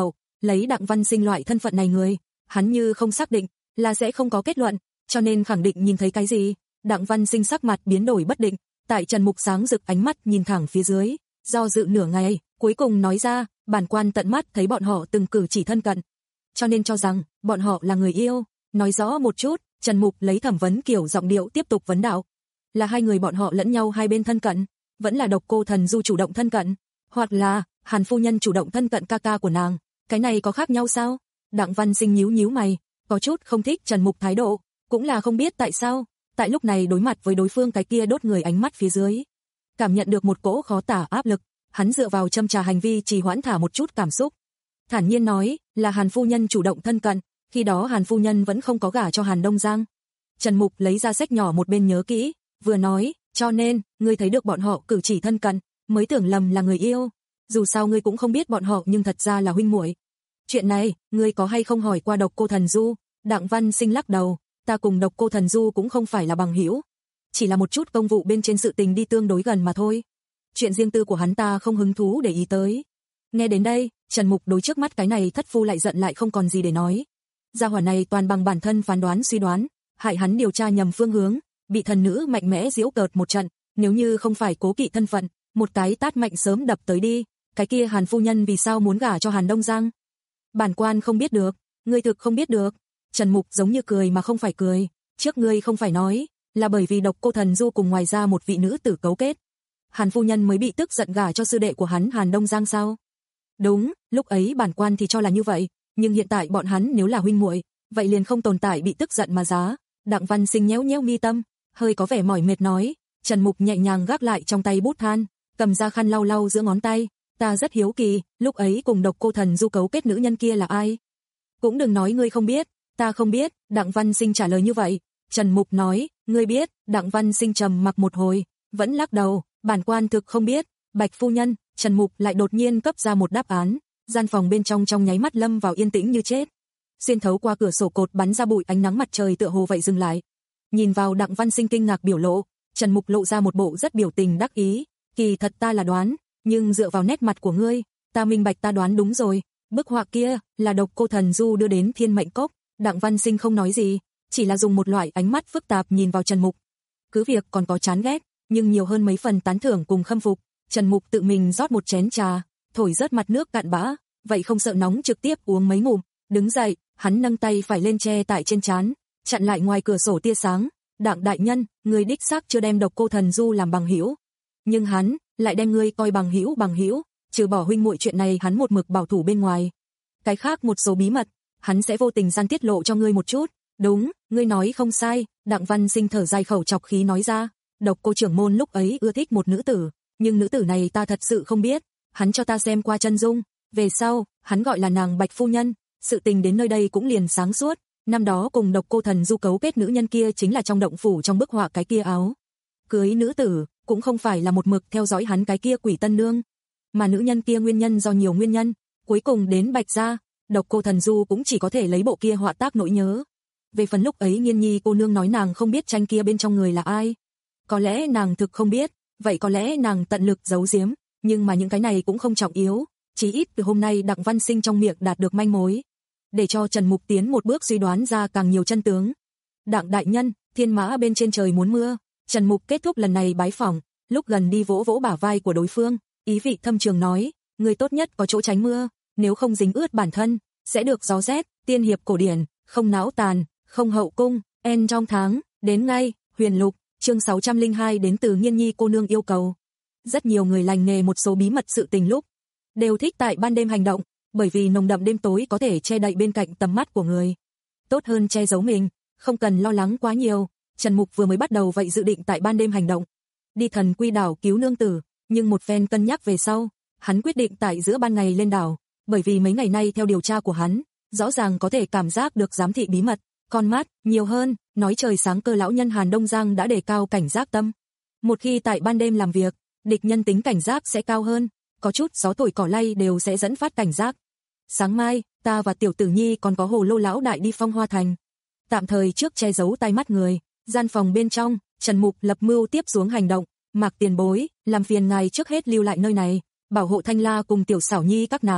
lấy Đặng Văn Sinh loại thân phận này người, hắn như không xác định, là sẽ không có kết luận, cho nên khẳng định nhìn thấy cái gì. Đặng Văn Sinh sắc mặt biến đổi bất định, tại Trần Mục sáng rực ánh mắt nhìn thẳng phía dưới, do dự nửa ngày, cuối cùng nói ra, bản quan tận mắt thấy bọn họ từng cử chỉ thân cận, cho nên cho rằng bọn họ là người yêu. Nói rõ một chút. Trần Mục lấy thẩm vấn kiểu giọng điệu tiếp tục vấn đạo, là hai người bọn họ lẫn nhau hai bên thân cận, vẫn là Độc Cô Thần Du chủ động thân cận, hoặc là Hàn phu nhân chủ động thân cận ca ca của nàng, cái này có khác nhau sao? Đặng Văn Sinh nhíu nhíu mày, có chút không thích Trần Mục thái độ, cũng là không biết tại sao, tại lúc này đối mặt với đối phương cái kia đốt người ánh mắt phía dưới, cảm nhận được một cỗ khó tả áp lực, hắn dựa vào châm trà hành vi trì hoãn thả một chút cảm xúc, thản nhiên nói, là Hàn phu nhân chủ động thân cận, khi đó Hàn phu nhân vẫn không có gả cho Hàn Đông Giang. Trần Mục lấy ra sách nhỏ một bên nhớ kỹ, vừa nói, cho nên, ngươi thấy được bọn họ cử chỉ thân cận, mới tưởng lầm là người yêu, dù sao ngươi cũng không biết bọn họ nhưng thật ra là huynh muội. Chuyện này, ngươi có hay không hỏi qua Độc Cô Thần Du? Đặng Văn Sinh lắc đầu, ta cùng Độc Cô Thần Du cũng không phải là bằng hữu, chỉ là một chút công vụ bên trên sự tình đi tương đối gần mà thôi. Chuyện riêng tư của hắn ta không hứng thú để ý tới. Nghe đến đây, Trần Mục đối trước mắt cái này thất phu lại giận lại không còn gì để nói. Gia hỏa này toàn bằng bản thân phán đoán suy đoán, hại hắn điều tra nhầm phương hướng, bị thần nữ mạnh mẽ giễu cợt một trận, nếu như không phải cố kỵ thân phận, một cái tát mạnh sớm đập tới đi, cái kia Hàn phu nhân vì sao muốn gả cho Hàn Đông Giang? Bản quan không biết được, ngươi thực không biết được. Trần Mục giống như cười mà không phải cười, trước ngươi không phải nói, là bởi vì Độc Cô Thần Du cùng ngoài ra một vị nữ tử cấu kết, Hàn phu nhân mới bị tức giận gả cho sư đệ của hắn Hàn Đông Giang sao? Đúng, lúc ấy bản quan thì cho là như vậy, nhưng hiện tại bọn hắn nếu là huynh muội, vậy liền không tồn tại bị tức giận mà giá. Đặng Văn Sinh nhéo nhéo mi tâm, hơi có vẻ mỏi mệt nói. Trần Mục nhẹ nhàng gác lại trong tay bút than, cầm ra khăn lau lau giữa ngón tay, ta rất hiếu kỳ, lúc ấy cùng Độc Cô Thần Du cấu kết nữ nhân kia là ai? Cũng đừng nói ngươi không biết, ta không biết. Đặng Văn Sinh trả lời như vậy. Trần Mục nói, ngươi biết. Đặng Văn Sinh trầm mặc một hồi, vẫn lắc đầu, bản quan thực không biết. Bạch phu nhân. Trần Mục lại đột nhiên cấp ra một đáp án. Gian phòng bên trong trong nháy mắt lâm vào yên tĩnh như chết. Xuyên thấu qua cửa sổ cột bắn ra bụi ánh nắng mặt trời tựa hồ vậy dừng lại. Nhìn vào Đặng Văn Sinh kinh ngạc biểu lộ, Trần Mục lộ ra một bộ rất biểu tình đắc ý, kỳ thật ta là đoán, nhưng dựa vào nét mặt của ngươi, ta minh bạch ta đoán đúng rồi, bức họa kia là Độc Cô Thần Du đưa đến Thiên Mệnh Cốc. Đặng Văn Sinh không nói gì, chỉ là dùng một loại ánh mắt phức tạp nhìn vào Trần Mục. Cứ việc còn có chán ghét, nhưng nhiều hơn mấy phần tán thưởng cùng khâm phục. Trần Mục tự mình rót một chén trà, thổi rớt mặt nước cạn bã, vậy không sợ nóng trực tiếp uống mấy ngụm, đứng dậy, hắn nâng tay phải lên che tại trên trán, chặn lại ngoài cửa sổ tia sáng. Đặng đại nhân, người đích xác chưa đem Độc Cô Thần Du làm bằng hữu, nhưng hắn lại đem ngươi coi bằng hữu bằng hữu, trừ bỏ huynh muội chuyện này hắn một mực bảo thủ bên ngoài. Cái khác một số bí mật, hắn sẽ vô tình gian tiết lộ cho ngươi một chút. Đúng, ngươi nói không sai. Đặng Văn Sinh thở dài khẩu chọc khí nói ra, Độc Cô trưởng môn lúc ấy ưa thích một nữ tử, nhưng nữ tử này ta thật sự không biết, hắn cho ta xem qua chân dung, về sau, hắn gọi là nàng Bạch phu nhân, sự tình đến nơi đây cũng liền sáng suốt. Năm đó cùng Độc Cô Thần Du cấu kết nữ nhân kia chính là trong động phủ trong bức họa cái kia áo cưới nữ tử, cũng không phải là một mực theo dõi hắn cái kia quỷ tân nương, mà nữ nhân kia nguyên nhân do nhiều nguyên nhân, cuối cùng đến Bạch gia, Độc Cô Thần Du cũng chỉ có thể lấy bộ kia họa tác nỗi nhớ. Về phần lúc ấy Nghiên Nhi cô nương nói nàng không biết tranh kia bên trong người là ai, có lẽ nàng thực không biết, vậy có lẽ nàng tận lực giấu giếm, nhưng mà những cái này cũng không trọng yếu, chí ít từ hôm nay Đặng Văn Sinh trong miệng đạt được manh mối, để cho Trần Mục tiến một bước suy đoán ra càng nhiều chân tướng. Đặng đại nhân, thiên mã bên trên trời muốn mưa. Trần Mục kết thúc lần này bái phỏng, lúc gần đi vỗ vỗ bả vai của đối phương, ý vị thâm trường nói, người tốt nhất có chỗ tránh mưa, nếu không dính ướt bản thân, sẽ được gió rét. Tiên hiệp cổ điển, không náo tàn, không hậu cung, en trong tháng, đến ngay. Huyền Lục, chương sáu trăm lẻ hai đến từ Nghiên Nhi cô nương yêu cầu. Rất nhiều người lành nghề một số bí mật sự tình lúc đều thích tại ban đêm hành động, bởi vì nồng đậm đêm tối có thể che đậy bên cạnh tầm mắt của người, tốt hơn che giấu mình, không cần lo lắng quá nhiều. Trần Mục vừa mới bắt đầu vậy dự định tại ban đêm hành động, đi Thần Quy đảo cứu nương tử, nhưng một phen cân nhắc về sau, hắn quyết định tại giữa ban ngày lên đảo, bởi vì mấy ngày nay theo điều tra của hắn, rõ ràng có thể cảm giác được giám thị bí mật, con mắt nhiều hơn, nói trời sáng cơ lão nhân Hàn Đông Giang đã đề cao cảnh giác tâm. Một khi tại ban đêm làm việc, địch nhân tính cảnh giác sẽ cao hơn, có chút gió thổi cỏ lay đều sẽ dẫn phát cảnh giác. Sáng mai, ta và Tiểu Tử Nhi còn có Hồ Lô lão đại đi Phong Hoa Thành, tạm thời trước che giấu tai mắt người. Gian phòng bên trong, Trần Mục lập mưu tiếp xuống hành động. Mạc tiền bối, làm phiền ngài trước hết lưu lại nơi này, bảo hộ Thanh La cùng Tiểu Xảo Nhi các nàng,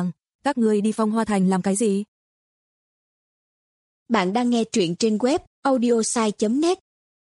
các ngươi đi Phong Hoa Thành làm cái gì? Bạn đang nghe truyện trên web audiosai chấm net.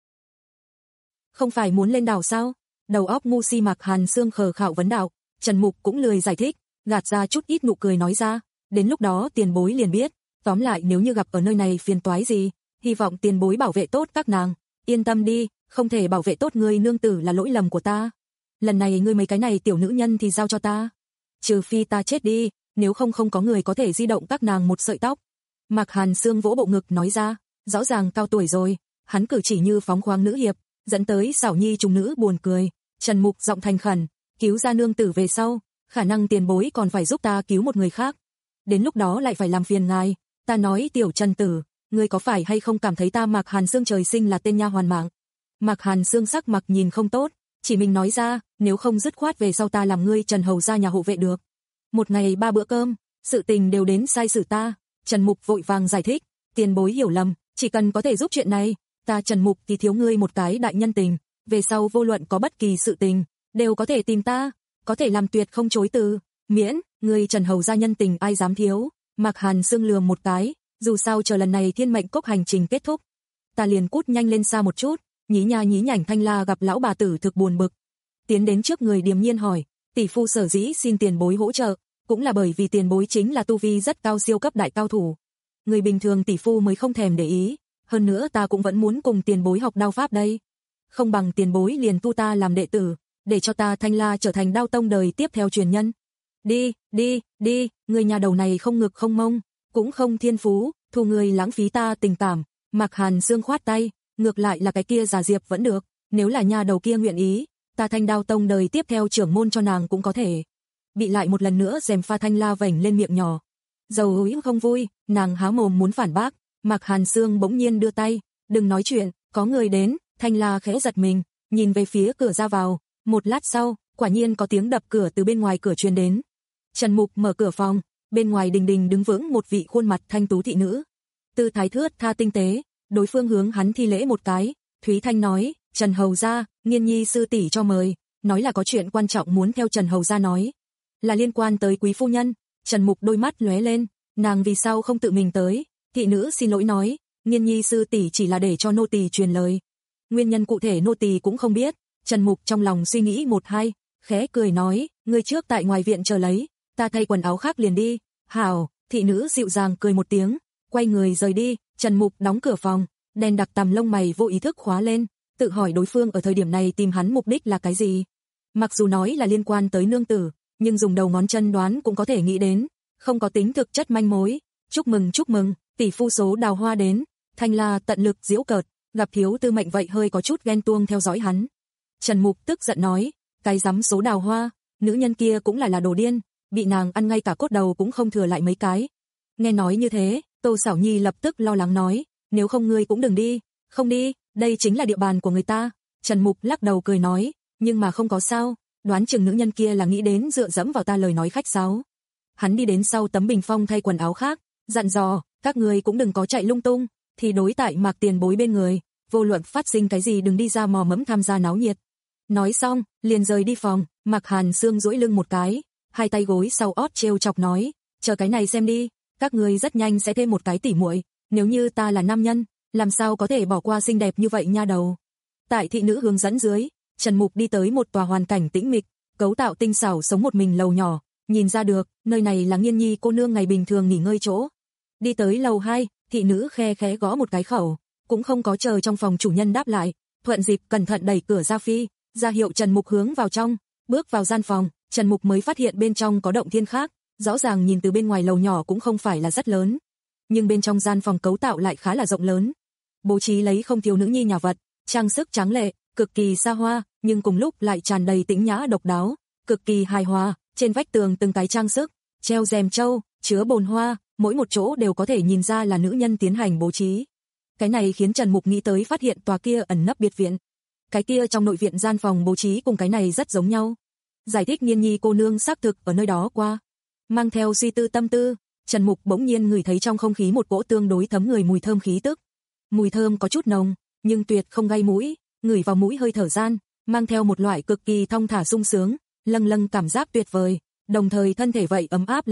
Không phải muốn lên đảo sao? Đầu óc ngu si Mạc Hàn Sương khờ khạo vấn đạo. Trần Mục cũng lười giải thích, gạt ra chút ít nụ cười nói ra, đến lúc đó tiền bối liền biết, tóm lại nếu như gặp ở nơi này phiền toái gì, hy vọng tiền bối bảo vệ tốt các nàng, yên tâm đi, không thể bảo vệ tốt ngươi nương tử là lỗi lầm của ta. Lần này ngươi mấy cái này tiểu nữ nhân thì giao cho ta. Trừ phi ta chết đi, nếu không không có người có thể di động các nàng một sợi tóc. Mạc Hàn Sương vỗ bộ ngực nói ra, rõ ràng cao tuổi rồi, hắn cử chỉ như phóng khoáng nữ hiệp, dẫn tới xảo nhi trùng nữ buồn cười. Trần Mục giọng thành khẩn, cứu ra nương tử về sau, khả năng tiền bối còn phải giúp ta cứu một người khác. Đến lúc đó lại phải làm phiền ngài. Ta nói tiểu Trần tử, ngươi có phải hay không cảm thấy ta Mạc Hàn Sương trời sinh là tên nha hoàn mạng? Mạc Hàn Sương sắc mặt nhìn không tốt, chỉ mình nói ra, nếu không dứt khoát về sau ta làm ngươi Trần hầu gia nhà hộ vệ được. Một ngày ba bữa cơm, sự tình đều đến sai xử ta. Trần Mục vội vàng giải thích, tiền bối hiểu lầm, chỉ cần có thể giúp chuyện này, ta Trần Mục thì thiếu ngươi một cái đại nhân tình, về sau vô luận có bất kỳ sự tình, đều có thể tìm ta, có thể làm tuyệt không chối từ, miễn, ngươi Trần hầu gia nhân tình ai dám thiếu. Mạc Hàn Sương lườm một cái, dù sao chờ lần này Thiên Mệnh Cốc hành trình kết thúc, ta liền cút nhanh lên xa một chút. Nhí nha nhí nhảnh Thanh La gặp lão bà tử thực buồn bực, tiến đến trước người điềm nhiên hỏi, tỷ phu sở dĩ xin tiền bối hỗ trợ, cũng là bởi vì tiền bối chính là tu vi rất cao siêu cấp đại cao thủ. Người bình thường tỷ phu mới không thèm để ý, hơn nữa ta cũng vẫn muốn cùng tiền bối học đao pháp đây. Không bằng tiền bối liền tu ta làm đệ tử, để cho ta Thanh La trở thành đao tông đời tiếp theo truyền nhân. Đi, đi, đi, người nhà đầu này không ngực không mông, cũng không thiên phú, thu người lãng phí ta tình cảm. Mạc Hàn Sương khoát tay, ngược lại là cái kia giả diệp vẫn được, nếu là nhà đầu kia nguyện ý, ta Thanh đao tông đời tiếp theo trưởng môn cho nàng cũng có thể. Bị lại một lần nữa rèm pha Thanh La vểnh lên miệng nhỏ. Dầu húi không vui, nàng há mồm muốn phản bác, Mạc Hàn Sương bỗng nhiên đưa tay, đừng nói chuyện, có người đến. Thanh La khẽ giật mình, nhìn về phía cửa ra vào, một lát sau, quả nhiên có tiếng đập cửa từ bên ngoài cửa truyền đến. Trần Mục mở cửa phòng, bên ngoài đình đình đứng vững một vị khuôn mặt thanh tú thị nữ. Tư thái thướt tha tinh tế, đối phương hướng hắn thi lễ một cái, Thúy Thanh nói, Trần hầu gia, Nghiên Nhi sư tỷ cho mời, nói là có chuyện quan trọng muốn theo Trần hầu gia nói, là liên quan tới quý phu nhân. Trần Mục đôi mắt lóe lên, nàng vì sao không tự mình tới? Thị nữ xin lỗi nói, Nghiên Nhi sư tỷ chỉ là để cho nô tỳ truyền lời. Nguyên nhân cụ thể nô tỳ cũng không biết. Trần Mục trong lòng suy nghĩ một hai, khẽ cười nói, ngươi trước tại ngoài viện chờ lấy, ta thay quần áo khác liền đi. Hảo. Thị nữ dịu dàng cười một tiếng, quay người rời đi. Trần Mục đóng cửa phòng, đen đặc tằm lông mày vô ý thức khóa lên, tự hỏi đối phương ở thời điểm này tìm hắn mục đích là cái gì. Mặc dù nói là liên quan tới nương tử, nhưng dùng đầu ngón chân đoán cũng có thể nghĩ đến, không có tính thực chất manh mối. Chúc mừng chúc mừng, tỷ phu số đào hoa đến. Thanh La tận lực giễu cợt, gặp thiếu tư mệnh vậy hơi có chút ghen tuông theo dõi hắn. Trần Mục tức giận nói, cái dám số đào hoa, nữ nhân kia cũng là là đồ điên, bị nàng ăn ngay cả cốt đầu cũng không thừa lại mấy cái. Nghe nói như thế, Tô Sảo Nhi lập tức lo lắng nói, nếu không ngươi cũng đừng đi. Không đi, đây chính là địa bàn của người ta. Trần Mục lắc đầu cười nói, nhưng mà không có sao, đoán chừng nữ nhân kia là nghĩ đến dựa dẫm vào ta lời nói khách sáo. Hắn đi đến sau tấm bình phong thay quần áo khác, dặn dò, các ngươi cũng đừng có chạy lung tung, thì đối tại Mạc tiền bối bên người, vô luận phát sinh cái gì đừng đi ra mò mẫm tham gia náo nhiệt. Nói xong, liền rời đi phòng. Mạc Hàn Sương duỗi lưng một cái, hai tay gối sau ót trêu chọc nói, chờ cái này xem đi, các ngươi rất nhanh sẽ thêm một cái tỉ muội, nếu như ta là nam nhân, làm sao có thể bỏ qua xinh đẹp như vậy nha đầu. Tại thị nữ hướng dẫn dưới, Trần Mục đi tới một tòa hoàn cảnh tĩnh mịch, cấu tạo tinh xảo sống một mình lầu nhỏ, nhìn ra được, nơi này là Nghiên Nhi cô nương ngày bình thường nghỉ ngơi chỗ. Đi tới lầu hai, thị nữ khe khẽ gõ một cái khẩu, cũng không có chờ trong phòng chủ nhân đáp lại, thuận dịp cẩn thận đẩy cửa ra phi, ra hiệu Trần Mục hướng vào trong. Bước vào gian phòng, Trần Mục mới phát hiện bên trong có động thiên khác, rõ ràng nhìn từ bên ngoài lầu nhỏ cũng không phải là rất lớn, nhưng bên trong gian phòng cấu tạo lại khá là rộng lớn, bố trí lấy không thiếu nữ nhi nhà vật, trang sức tráng lệ, cực kỳ xa hoa, nhưng cùng lúc lại tràn đầy tĩnh nhã độc đáo, cực kỳ hài hòa. Trên vách tường từng cái trang sức, treo rèm châu, chứa bồn hoa, mỗi một chỗ đều có thể nhìn ra là nữ nhân tiến hành bố trí. Cái này khiến Trần Mục nghĩ tới phát hiện tòa kia ẩn nấp biệt viện. Cái kia trong nội viện gian phòng bố trí cùng cái này rất giống nhau. Giải thích Nghiên Nhi cô nương xác thực ở nơi đó qua. Mang theo suy tư tâm tư, Trần Mục bỗng nhiên ngửi thấy trong không khí một cỗ tương đối thấm người mùi thơm khí tức. Mùi thơm có chút nồng, nhưng tuyệt không gây mũi, ngửi vào mũi hơi thở gian, mang theo một loại cực kỳ thong thả sung sướng, lâng lâng cảm giác tuyệt vời, đồng thời thân thể vậy ấm áp lên,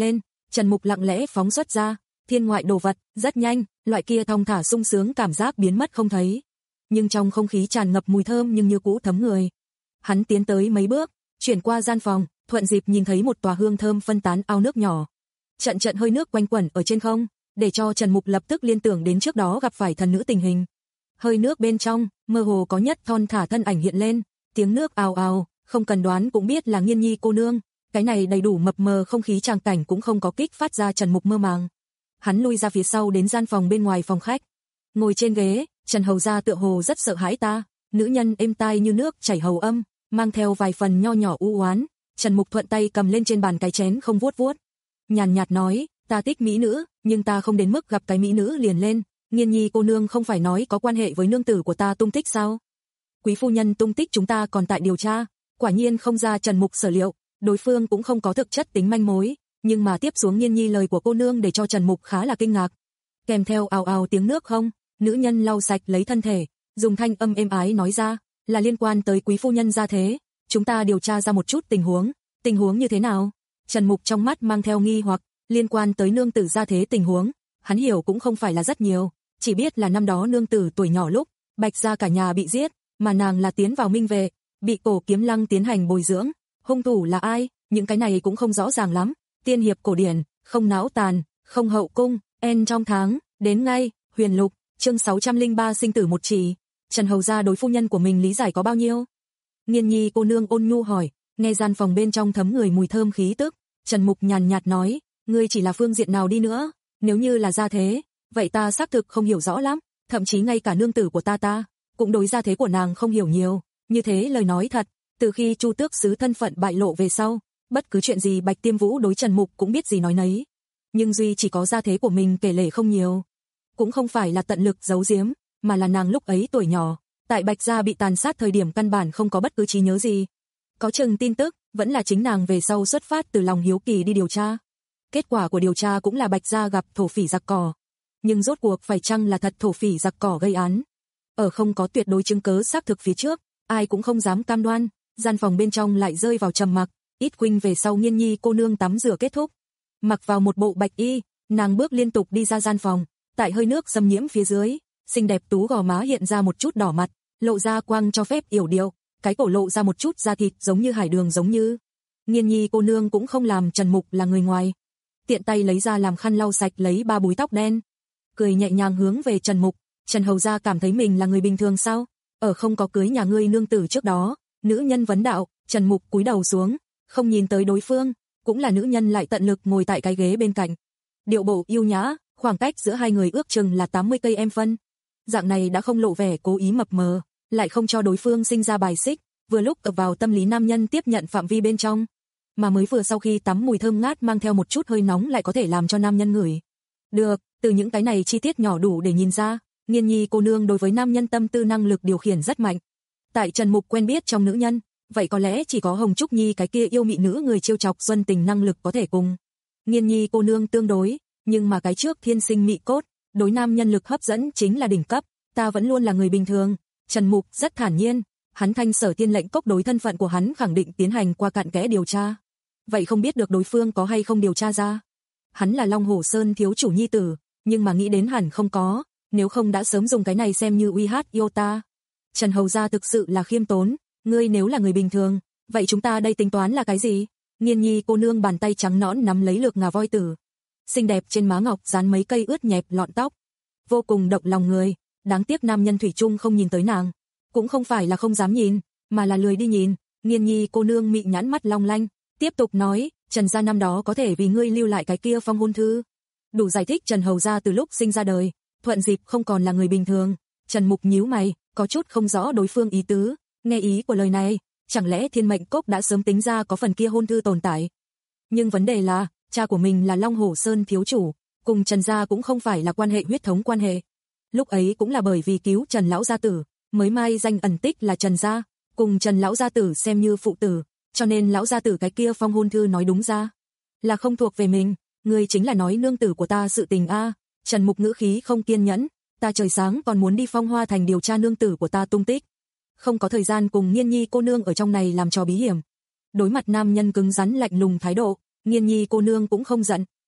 Trần Mục lặng lẽ phóng xuất ra, thiên ngoại đồ vật, rất nhanh, loại kia thong thả sung sướng cảm giác biến mất không thấy. Nhưng trong không khí tràn ngập mùi thơm nhưng như cũ thấm người. Hắn tiến tới mấy bước, chuyển qua gian phòng, thuận dịp nhìn thấy một tòa hương thơm phân tán ao nước nhỏ. Trận trận hơi nước quanh quẩn ở trên không, để cho Trần Mục lập tức liên tưởng đến trước đó gặp phải thần nữ tình hình. Hơi nước bên trong, mơ hồ có nhất thon thả thân ảnh hiện lên, tiếng nước ào ào, không cần đoán cũng biết là Nghiên Nhi cô nương. Cái này đầy đủ mập mờ không khí tràng cảnh cũng không có kích phát ra Trần Mục mơ màng. Hắn lui ra phía sau đến gian phòng bên ngoài phòng khách. Ngồi trên ghế, Trần Hầu gia tựa hồ rất sợ hãi ta, nữ nhân êm tai như nước chảy hầu âm, mang theo vài phần nho nhỏ u oán. Trần Mục thuận tay cầm lên trên bàn cái chén không vuốt vuốt. Nhàn nhạt nói, ta thích mỹ nữ, nhưng ta không đến mức gặp cái mỹ nữ liền lên. Nghiên Nhi cô nương không phải nói có quan hệ với nương tử của ta tung tích sao? Quý phu nhân tung tích chúng ta còn tại điều tra, quả nhiên không ra Trần Mục sở liệu, đối phương cũng không có thực chất tính manh mối, nhưng mà tiếp xuống Nghiên Nhi lời của cô nương để cho Trần Mục khá là kinh ngạc. Kèm theo ào ào tiếng nước không, nữ nhân lau sạch lấy thân thể, dùng thanh âm êm ái nói ra, là liên quan tới quý phu nhân gia thế, chúng ta điều tra ra một chút tình huống, tình huống như thế nào? Trần Mục trong mắt mang theo nghi hoặc, liên quan tới nương tử gia thế tình huống, hắn hiểu cũng không phải là rất nhiều, chỉ biết là năm đó nương tử tuổi nhỏ lúc, Bạch gia cả nhà bị giết, mà nàng là tiến vào minh vệ, bị Cổ Kiếm Lăng tiến hành bồi dưỡng, hung thủ là ai, những cái này cũng không rõ ràng lắm, tiên hiệp cổ điển, không não tàn, không hậu cung, en trong tháng, đến ngay, Huyền Lục, chương sáu trăm lẻ ba sinh tử một chỉ, Trần Hầu gia đối phu nhân của mình lý giải có bao nhiêu? Nghiên Nhi cô nương ôn nhu hỏi, nghe gian phòng bên trong thấm người mùi thơm khí tức, Trần Mục nhàn nhạt nói, ngươi chỉ là phương diện nào đi nữa, nếu như là gia thế, vậy ta xác thực không hiểu rõ lắm, thậm chí ngay cả nương tử của ta ta, cũng đối gia thế của nàng không hiểu nhiều, như thế lời nói thật, từ khi Chu Tước sứ thân phận bại lộ về sau, bất cứ chuyện gì Bạch Tiêm Vũ đối Trần Mục cũng biết gì nói nấy, nhưng duy chỉ có gia thế của mình kể lể không nhiều, cũng không phải là tận lực giấu giếm, mà là nàng lúc ấy tuổi nhỏ, tại Bạch gia bị tàn sát thời điểm căn bản không có bất cứ trí nhớ gì. Có chừng tin tức, vẫn là chính nàng về sau xuất phát từ lòng hiếu kỳ đi điều tra. Kết quả của điều tra cũng là Bạch gia gặp thổ phỉ giặc cỏ. Nhưng rốt cuộc phải chăng là thật thổ phỉ giặc cỏ gây án? Ở không có tuyệt đối chứng cứ xác thực phía trước, ai cũng không dám cam đoan, gian phòng bên trong lại rơi vào trầm mặc, ít khuynh về sau Nghiên Nhi cô nương tắm rửa kết thúc. Mặc vào một bộ bạch y, nàng bước liên tục đi ra gian phòng, tại hơi nước xâm nhiễm phía dưới, xinh đẹp tú gò má hiện ra một chút đỏ mặt, lộ ra quang cho phép yểu điệu, cái cổ lộ ra một chút da thịt giống như hải đường giống như. Nghiên Nhi cô nương cũng không làm Trần Mục là người ngoài. Tiện tay lấy ra làm khăn lau sạch lấy ba búi tóc đen. Cười nhẹ nhàng hướng về Trần Mục, Trần Hầu gia cảm thấy mình là người bình thường sao? Ở không có cưới nhà ngươi nương tử trước đó, nữ nhân vấn đạo, Trần Mục cúi đầu xuống, không nhìn tới đối phương, cũng là nữ nhân lại tận lực ngồi tại cái ghế bên cạnh. Điệu bộ yêu nhã, khoảng cách giữa hai người ước chừng là tám mươi cây em phân. Dạng này đã không lộ vẻ cố ý mập mờ, lại không cho đối phương sinh ra bài xích, vừa lúc ập vào tâm lý nam nhân tiếp nhận phạm vi bên trong. Mà mới vừa sau khi tắm mùi thơm ngát mang theo một chút hơi nóng lại có thể làm cho nam nhân ngửi. Được, từ những cái này chi tiết nhỏ đủ để nhìn ra, Nghiên Nhi cô nương đối với nam nhân tâm tư năng lực điều khiển rất mạnh. Tại Trần Mục quen biết trong nữ nhân, vậy có lẽ chỉ có Hồng Trúc Nhi cái kia yêu mị nữ người trêu chọc xuân tình năng lực có thể cùng Nghiên Nhi cô nương tương đối, nhưng mà cái trước thiên sinh mị cốt, đối nam nhân lực hấp dẫn chính là đỉnh cấp, ta vẫn luôn là người bình thường. Trần Mục rất thản nhiên, hắn thanh sở tiên lệnh cốc đối thân phận của hắn khẳng định tiến hành qua cặn kẽ điều tra. Vậy không biết được đối phương có hay không điều tra ra. Hắn là Long Hổ Sơn thiếu chủ nhi tử, nhưng mà nghĩ đến hẳn không có, nếu không đã sớm dùng cái này xem như uy hát yêu ta. Trần Hầu gia thực sự là khiêm tốn, ngươi nếu là người bình thường, vậy chúng ta đây tính toán là cái gì? Nghiên Nhi cô nương bàn tay trắng nõn nắm lấy lược ngà voi tử, xinh đẹp trên má ngọc dán mấy cây ướt nhẹp lọn tóc, vô cùng động lòng người, đáng tiếc nam nhân thủy chung không nhìn tới nàng, cũng không phải là không dám nhìn, mà là lười đi nhìn. Nghiên Nhi cô nương mị nhãn mắt long lanh, tiếp tục nói, Trần gia năm đó có thể vì ngươi lưu lại cái kia phong hôn thư, đủ giải thích Trần Hầu gia từ lúc sinh ra đời, thuận dịp không còn là người bình thường. Trần Mục nhíu mày, có chút không rõ đối phương ý tứ, nghe ý của lời này, chẳng lẽ Thiên Mệnh Cốc đã sớm tính ra có phần kia hôn thư tồn tại. Nhưng vấn đề là, cha của mình là Long Hổ Sơn thiếu chủ, cùng Trần gia cũng không phải là quan hệ huyết thống quan hệ. Lúc ấy cũng là bởi vì cứu Trần lão gia tử, mới mai danh ẩn tích là Trần gia, cùng Trần lão gia tử xem như phụ tử, cho nên lão gia tử cái kia phong hôn thư nói đúng ra là không thuộc về mình, người chính là nói nương tử của ta sự tình a. À. Trần Mục ngữ khí không kiên nhẫn, ta trời sáng còn muốn đi Phong Hoa thành điều tra nương tử của ta tung tích, không có thời gian cùng Nghiên Nhi cô nương ở trong này làm trò bí hiểm. Đối mặt nam nhân cứng rắn lạnh lùng thái độ, Nghiên Nhi cô nương cũng không giận,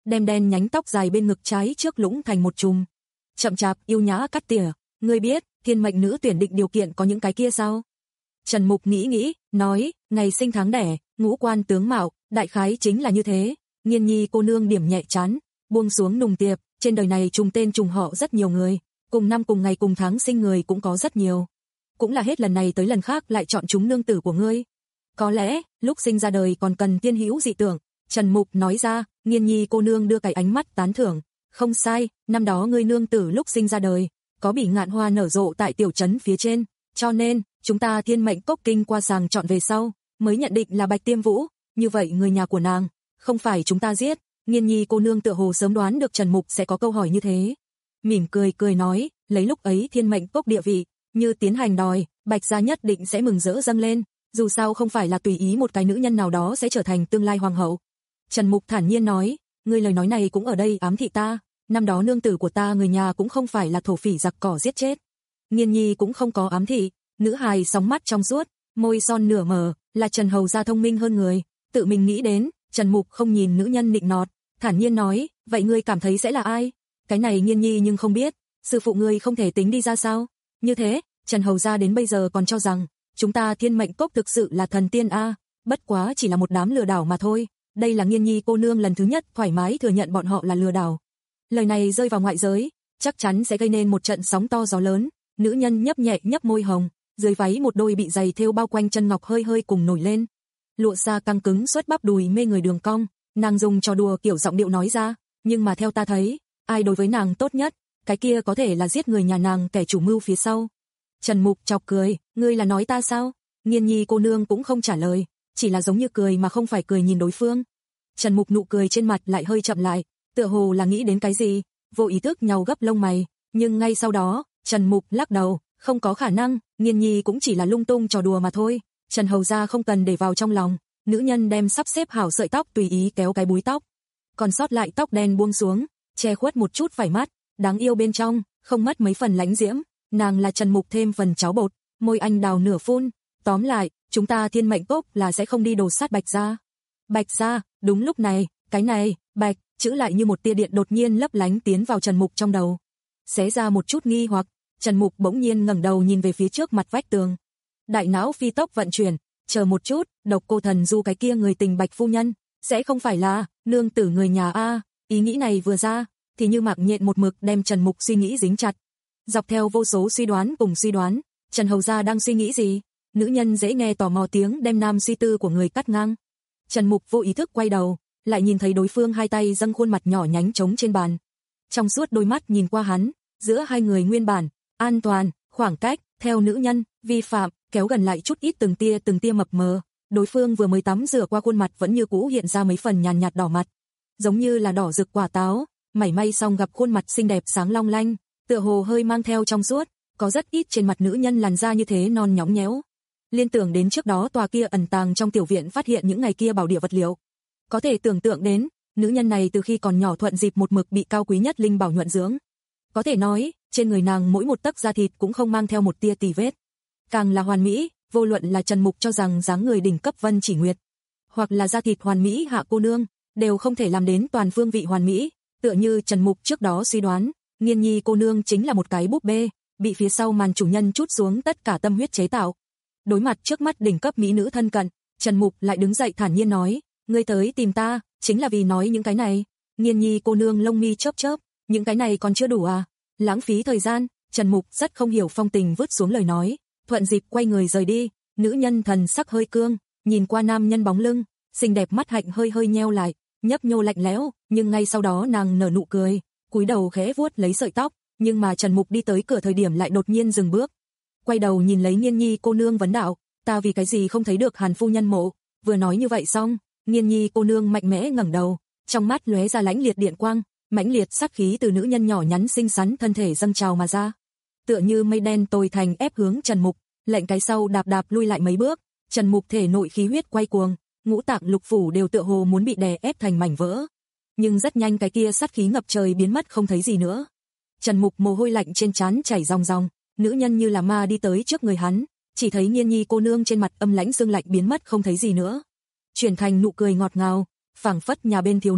đem đen nhánh tóc dài bên ngực trái trước lũng thành một chùm. Chậm chạp yêu nhã cắt tỉa, ngươi biết, thiên mệnh nữ tuyển định điều kiện có những cái kia sao? Trần Mục nghĩ nghĩ, nói, ngày sinh tháng đẻ, ngũ quan tướng mạo, đại khái chính là như thế. Nghiên Nhi cô nương điểm nhẹ chán, buông xuống nùng tiệp, trên đời này trùng tên trùng họ rất nhiều người, cùng năm cùng ngày cùng tháng sinh người cũng có rất nhiều. Cũng là hết lần này tới lần khác lại chọn chúng nương tử của ngươi. Có lẽ, lúc sinh ra đời còn cần tiên hữu dị tưởng. Trần Mục nói ra, Nghiên Nhi cô nương đưa cái ánh mắt tán thưởng. Không sai, năm đó ngươi nương tử lúc sinh ra đời, có bỉ ngạn hoa nở rộ tại tiểu trấn phía trên, cho nên, chúng ta thiên mệnh cốc kinh qua sàng chọn về sau, mới nhận định là Bạch Tiêm Vũ, như vậy người nhà của nàng, không phải chúng ta giết. Nghiên Nhi cô nương tựa hồ sớm đoán được Trần Mục sẽ có câu hỏi như thế. Mỉm cười cười nói, lấy lúc ấy thiên mệnh cốc địa vị, như tiến hành đòi, Bạch gia nhất định sẽ mừng rỡ dâng lên, dù sao không phải là tùy ý một cái nữ nhân nào đó sẽ trở thành tương lai hoàng hậu. Trần Mục thản nhiên nói, ngươi lời nói này cũng ở đây ám thị ta, năm đó nương tử của ta người nhà cũng không phải là thổ phỉ giặc cỏ giết chết. Nghiên Nhi cũng không có ám thị, nữ hài sóng mắt trong suốt, môi son nửa mở, là Trần hầu gia thông minh hơn người, tự mình nghĩ đến. Trần Mục không nhìn nữ nhân nịnh nọt, thản nhiên nói, vậy ngươi cảm thấy sẽ là ai? Cái này Nghiên Nhi nhưng không biết, sư phụ ngươi không thể tính đi ra sao? Như thế, Trần hầu gia đến bây giờ còn cho rằng, chúng ta thiên mệnh cốc thực sự là thần tiên a, bất quá chỉ là một đám lừa đảo mà thôi. Đây là Nghiên Nhi cô nương lần thứ nhất thoải mái thừa nhận bọn họ là lừa đảo. Lời này rơi vào ngoại giới, chắc chắn sẽ gây nên một trận sóng to gió lớn. Nữ nhân nhấp nhẹ nhấp môi hồng, dưới váy một đôi bị giày thêu bao quanh chân ngọc hơi hơi cùng nổi lên. Lụa xa căng cứng xuất bắp đùi mê người đường cong, nàng dùng trò đùa kiểu giọng điệu nói ra, nhưng mà theo ta thấy, ai đối với nàng tốt nhất, cái kia có thể là giết người nhà nàng kẻ chủ mưu phía sau. Trần Mục chọc cười, ngươi là nói ta sao? Nghiên Nhi cô nương cũng không trả lời, chỉ là giống như cười mà không phải cười nhìn đối phương. Trần Mục nụ cười trên mặt lại hơi chậm lại, tựa hồ là nghĩ đến cái gì, vô ý thức nhàu gấp lông mày, nhưng ngay sau đó, Trần Mục lắc đầu, không có khả năng, Nghiên Nhi cũng chỉ là lung tung trò đùa mà thôi. Trần hầu gia không cần để vào trong lòng, nữ nhân đem sắp xếp hảo sợi tóc tùy ý kéo cái búi tóc, còn sót lại tóc đen buông xuống, che khuất một chút vải mắt, đáng yêu bên trong, không mất mấy phần lãnh diễm, nàng là Trần Mục thêm phần cháo bột, môi anh đào nửa phun, tóm lại, chúng ta thiên mệnh cốc là sẽ không đi đồ sát Bạch gia. Bạch gia, đúng lúc này, cái này, Bạch, chữ lại như một tia điện đột nhiên lấp lánh tiến vào Trần Mục trong đầu. Xé ra một chút nghi hoặc, Trần Mục bỗng nhiên ngẩng đầu nhìn về phía trước mặt vách tường. Đại não phi tốc vận chuyển, chờ một chút, Độc Cô Thần Du cái kia người tình Bạch phu nhân, sẽ không phải là nương tử người nhà a? Ý nghĩ này vừa ra, thì như mạng nhện một mực đem Trần Mục suy nghĩ dính chặt. Dọc theo vô số suy đoán cùng suy đoán, Trần hầu gia đang suy nghĩ gì? Nữ nhân dễ nghe tò mò tiếng đem nam suy tư của người cắt ngang. Trần Mục vô ý thức quay đầu, lại nhìn thấy đối phương hai tay dâng khuôn mặt nhỏ nhánh trống trên bàn. Trong suốt đôi mắt nhìn qua hắn, giữa hai người nguyên bản, an toàn, khoảng cách, theo nữ nhân, vi phạm, kéo gần lại chút ít từng tia từng tia mập mờ. Đối phương vừa mới tắm rửa qua khuôn mặt vẫn như cũ hiện ra mấy phần nhàn nhạt đỏ mặt, giống như là đỏ rực quả táo, mảy may xong gặp khuôn mặt xinh đẹp sáng long lanh, tựa hồ hơi mang theo trong suốt, có rất ít trên mặt nữ nhân làn da như thế non nhõng nhẽo. Liên tưởng đến trước đó tòa kia ẩn tàng trong tiểu viện phát hiện những ngày kia bảo địa vật liệu. Có thể tưởng tượng đến, nữ nhân này từ khi còn nhỏ thuận dịp một mực bị cao quý nhất linh bảo nhuận dưỡng. Có thể nói, trên người nàng mỗi một tấc da thịt cũng không mang theo một tia tì vết. Càng là hoàn mỹ, vô luận là Trần Mục cho rằng dáng người đỉnh cấp Vân Chỉ Nguyệt, hoặc là da thịt hoàn mỹ Hạ cô nương, đều không thể làm đến toàn phương vị hoàn mỹ, tựa như Trần Mục trước đó suy đoán, Nghiên Nhi cô nương chính là một cái búp bê, bị phía sau màn chủ nhân trút xuống tất cả tâm huyết chế tạo. Đối mặt trước mắt đỉnh cấp mỹ nữ thân cận, Trần Mục lại đứng dậy thản nhiên nói, ngươi tới tìm ta, chính là vì nói những cái này. Nghiên Nhi cô nương lông mi chớp chớp, những cái này còn chưa đủ à? Lãng phí thời gian. Trần Mục rất không hiểu phong tình vứt xuống lời nói, thuận dịp quay người rời đi. Nữ nhân thần sắc hơi cương, nhìn qua nam nhân bóng lưng, xinh đẹp mắt hạnh hơi hơi nheo lại, nhấp nhô lạnh lẽo, nhưng ngay sau đó nàng nở nụ cười, cúi đầu khẽ vuốt lấy sợi tóc, nhưng mà Trần Mục đi tới cửa thời điểm lại đột nhiên dừng bước. Quay đầu nhìn lấy Nghiên Nhi cô nương vấn đạo, ta vì cái gì không thấy được Hàn phu nhân mộ? Vừa nói như vậy xong, Nghiên Nhi cô nương mạnh mẽ ngẩng đầu, trong mắt lóe ra lãnh liệt điện quang, mãnh liệt sát khí từ nữ nhân nhỏ nhắn xinh xắn thân thể dâng trào mà ra. Tựa như mây đen tồi thành ép hướng Trần Mục, lệnh cái sau đạp đạp lui lại mấy bước, Trần Mục thể nội khí huyết quay cuồng, ngũ tạng lục phủ đều tựa hồ muốn bị đè ép thành mảnh vỡ. Nhưng rất nhanh cái kia sát khí ngập trời biến mất không thấy gì nữa. Trần Mục mồ hôi lạnh trên trán chảy ròng ròng, nữ nhân như là ma đi tới trước người hắn, chỉ thấy Nghiên Nhi cô nương trên mặt âm lãnh sương lạnh biến mất không thấy gì nữa, chuyển thành nụ cười ngọt ngào, phảng phất nhà bên thiếu nữ,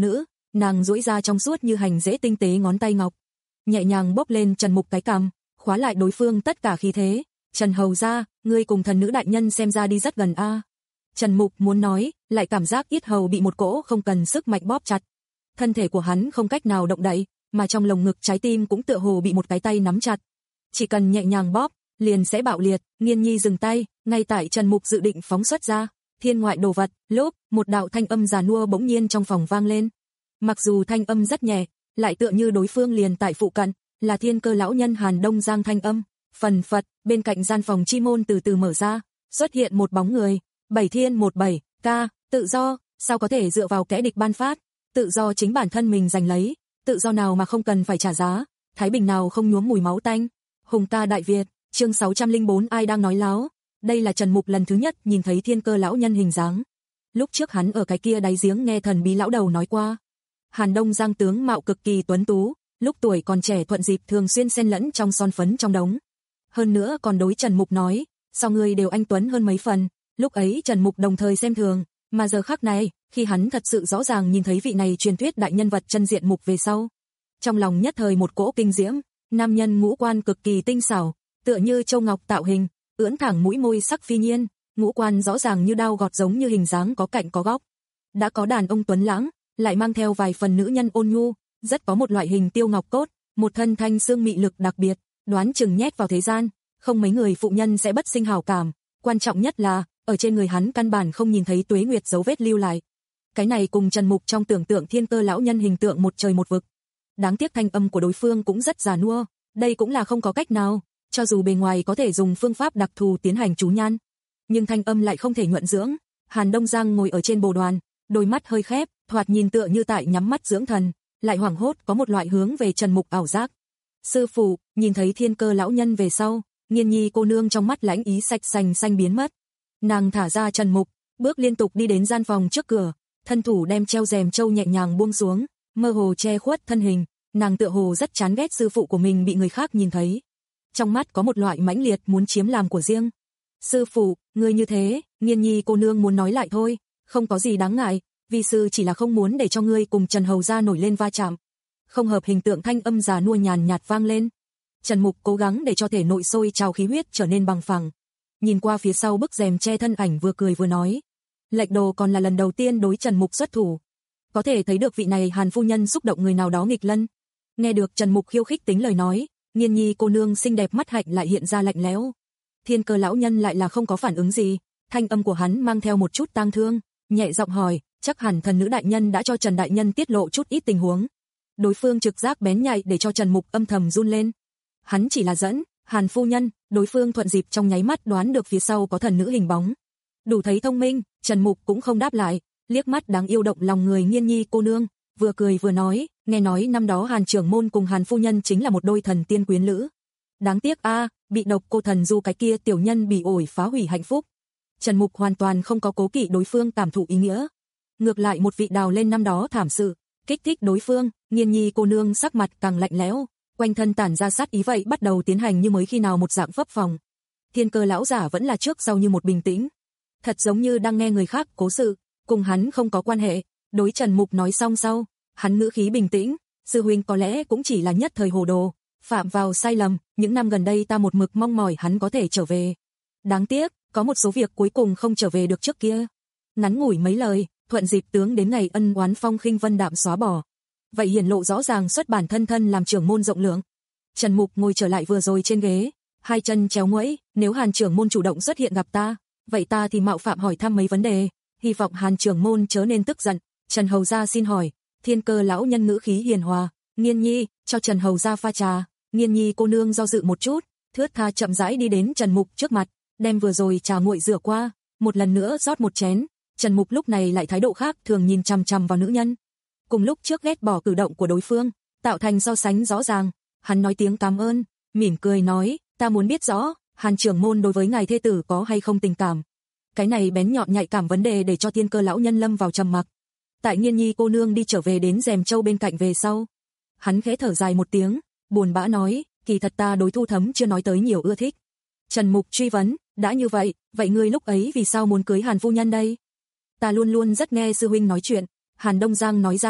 nàng duỗi ra trong suốt như hành dễ tinh tế ngón tay ngọc, nhẹ nhàng bóp lên Trần Mục cái cằm, khóa lại đối phương tất cả khí thế. Trần hầu gia, ngươi cùng thần nữ đại nhân xem ra đi rất gần a. À. Trần Mục muốn nói, lại cảm giác yết hầu bị một cỗ không cần sức mạnh bóp chặt. Thân thể của hắn không cách nào động đậy, mà trong lồng ngực trái tim cũng tựa hồ bị một cái tay nắm chặt. Chỉ cần nhẹ nhàng bóp, liền sẽ bạo liệt. Nghiên Nhi dừng tay, ngay tại Trần Mục dự định phóng xuất ra thiên ngoại đồ vật, lúc một đạo thanh âm già nua bỗng nhiên trong phòng vang lên. Mặc dù thanh âm rất nhẹ, lại tựa như đối phương liền tại phụ cận, là Thiên Cơ lão nhân Hàn Đông Giang thanh âm. Phần phật, bên cạnh gian phòng chi môn từ từ mở ra, xuất hiện một bóng người. Bảy thiên một bảy, ca, tự do, sao có thể dựa vào kẻ địch ban phát? Tự do chính bản thân mình giành lấy, tự do nào mà không cần phải trả giá, thái bình nào không nhuốm mùi máu tanh. Hùng ca Đại Việt, chương sáu trăm lẻ bốn ai đang nói láo? Đây là Trần Mục lần thứ nhất nhìn thấy Thiên Cơ lão nhân hình dáng. Lúc trước hắn ở cái kia đáy giếng nghe thần bí lão đầu nói qua. Hàn Đông Giang tướng mạo cực kỳ tuấn tú, lúc tuổi còn trẻ thuận dịp thường xuyên xen lẫn trong son phấn trong đống. Hơn nữa còn đối Trần Mục nói, sao ngươi đều anh tuấn hơn mấy phần. Lúc ấy Trần Mục đồng thời xem thường, mà giờ khắc này, khi hắn thật sự rõ ràng nhìn thấy vị này truyền thuyết đại nhân vật chân diện mục về sau, trong lòng nhất thời một cỗ kinh diễm. Nam nhân ngũ quan cực kỳ tinh xảo, tựa như châu ngọc tạo hình, ưỡn thẳng mũi môi sắc phi nhiên, ngũ quan rõ ràng như đao gọt giống như hình dáng có cạnh có góc. Đã có đàn ông tuấn lãng, lại mang theo vài phần nữ nhân ôn nhu, rất có một loại hình tiêu ngọc cốt, một thân thanh xương mị lực đặc biệt, đoán chừng nhét vào thế gian, không mấy người phụ nhân sẽ bất sinh hảo cảm. Quan trọng nhất là, ở trên người hắn căn bản không nhìn thấy tuế nguyệt dấu vết lưu lại. Cái này cùng Trần Mục trong tưởng tượng Thiên Cơ lão nhân hình tượng một trời một vực. Đáng tiếc thanh âm của đối phương cũng rất già nua, đây cũng là không có cách nào, cho dù bề ngoài có thể dùng phương pháp đặc thù tiến hành chú nhan, nhưng thanh âm lại không thể nhuận dưỡng. Hàn Đông Giang ngồi ở trên bồ đoàn, đôi mắt hơi khép, thoạt nhìn tựa như tại nhắm mắt dưỡng thần, lại hoảng hốt có một loại hướng về Trần Mục ảo giác. Sư phụ, nhìn thấy Thiên Cơ lão nhân về sau, Nghiên Nhi cô nương trong mắt lãnh ý sạch sành xanh biến mất. Nàng thả ra Trần Mục, bước liên tục đi đến gian phòng trước cửa, thân thủ đem treo rèm châu nhẹ nhàng buông xuống, mơ hồ che khuất thân hình. Nàng tựa hồ rất chán ghét sư phụ của mình bị người khác nhìn thấy. Trong mắt có một loại mãnh liệt muốn chiếm làm của riêng. Sư phụ, ngươi như thế, Nghiên Nhi cô nương muốn nói lại thôi, không có gì đáng ngại, vi sư chỉ là không muốn để cho ngươi cùng Trần hầu gia nổi lên va chạm. Không hợp hình tượng thanh âm già nua nhàn nhạt vang lên. Trần Mục cố gắng để cho thể nội sôi trào khí huyết trở nên bằng phẳng. Nhìn qua phía sau bức rèm che thân ảnh vừa cười vừa nói. Lệch Đồ còn là lần đầu tiên đối Trần Mục xuất thủ. Có thể thấy được vị này Hàn phu nhân xúc động người nào đó nghịch lân. Nghe được Trần Mục khiêu khích tính lời nói, Nghiên Nhi cô nương xinh đẹp mắt hạnh lại hiện ra lạnh lẽo. Thiên Cơ lão nhân lại là không có phản ứng gì, thanh âm của hắn mang theo một chút tang thương, nhẹ giọng hỏi, chắc hẳn thần nữ đại nhân đã cho Trần đại nhân tiết lộ chút ít tình huống. Đối phương trực giác bén nhạy để cho Trần Mục âm thầm run lên. Hắn chỉ là dẫn, Hàn phu nhân, đối phương thuận dịp trong nháy mắt đoán được phía sau có thần nữ hình bóng. Đủ thấy thông minh, Trần Mục cũng không đáp lại, liếc mắt đáng yêu động lòng người Nghiên Nhi cô nương, vừa cười vừa nói, nghe nói năm đó Hàn trưởng môn cùng Hàn phu nhân chính là một đôi thần tiên quyến lữ. Đáng tiếc a, à, bị độc cô thần du cái kia tiểu nhân bị ổi phá hủy hạnh phúc. Trần Mục hoàn toàn không có cố kỵ đối phương cảm thụ ý nghĩa. Ngược lại một vị đào lên năm đó thảm sự, kích thích đối phương. Nghiên Nhi cô nương sắc mặt càng lạnh lẽo, quanh thân tản ra sát ý vậy bắt đầu tiến hành như mới khi nào một dạng phấp phòng. Thiên Cơ lão giả vẫn là trước sau như một bình tĩnh, thật giống như đang nghe người khác cố sự, cùng hắn không có quan hệ. Đối Trần Mục nói xong sau, hắn ngữ khí bình tĩnh, sư huynh có lẽ cũng chỉ là nhất thời hồ đồ, phạm vào sai lầm, những năm gần đây ta một mực mong mỏi hắn có thể trở về. Đáng tiếc, có một số việc cuối cùng không trở về được trước kia. Ngắn ngủi mấy lời, thuận dịp tướng đến ngày ân oán phong khinh vân đạm xóa bỏ. Vậy hiển lộ rõ ràng xuất bản thân thân làm trưởng môn rộng lượng. Trần Mục ngồi trở lại vừa rồi trên ghế, hai chân chéo nguẫy, nếu Hàn trưởng môn chủ động xuất hiện gặp ta, vậy ta thì mạo phạm hỏi thăm mấy vấn đề, hy vọng Hàn trưởng môn chớ nên tức giận. Trần hầu gia xin hỏi. Thiên Cơ lão nhân ngữ khí hiền hòa, Nghiên Nhi, cho Trần hầu gia pha trà. Nghiên Nhi cô nương do dự một chút, thướt tha chậm rãi đi đến Trần Mục trước mặt, đem vừa rồi trà nguội rửa qua, một lần nữa rót một chén. Trần Mục lúc này lại thái độ khác thường nhìn chằm chằm vào nữ nhân. Cùng lúc trước ghét bỏ cử động của đối phương, tạo thành so sánh rõ ràng, hắn nói tiếng cảm ơn, mỉm cười nói, ta muốn biết rõ, Hàn trưởng môn đối với ngài thê tử có hay không tình cảm. Cái này bén nhọn nhạy cảm vấn đề để cho Thiên Cơ lão nhân lâm vào trầm mặc. Tại Nghiên Nhi cô nương đi trở về đến rèm châu bên cạnh về sau, hắn khẽ thở dài một tiếng, buồn bã nói, kỳ thật ta đối Thu Thấm chưa nói tới nhiều ưa thích. Trần Mục truy vấn, đã như vậy, vậy ngươi lúc ấy vì sao muốn cưới Hàn phu nhân đây? Ta luôn luôn rất nghe sư huynh nói chuyện. Hàn Đông Giang nói ra,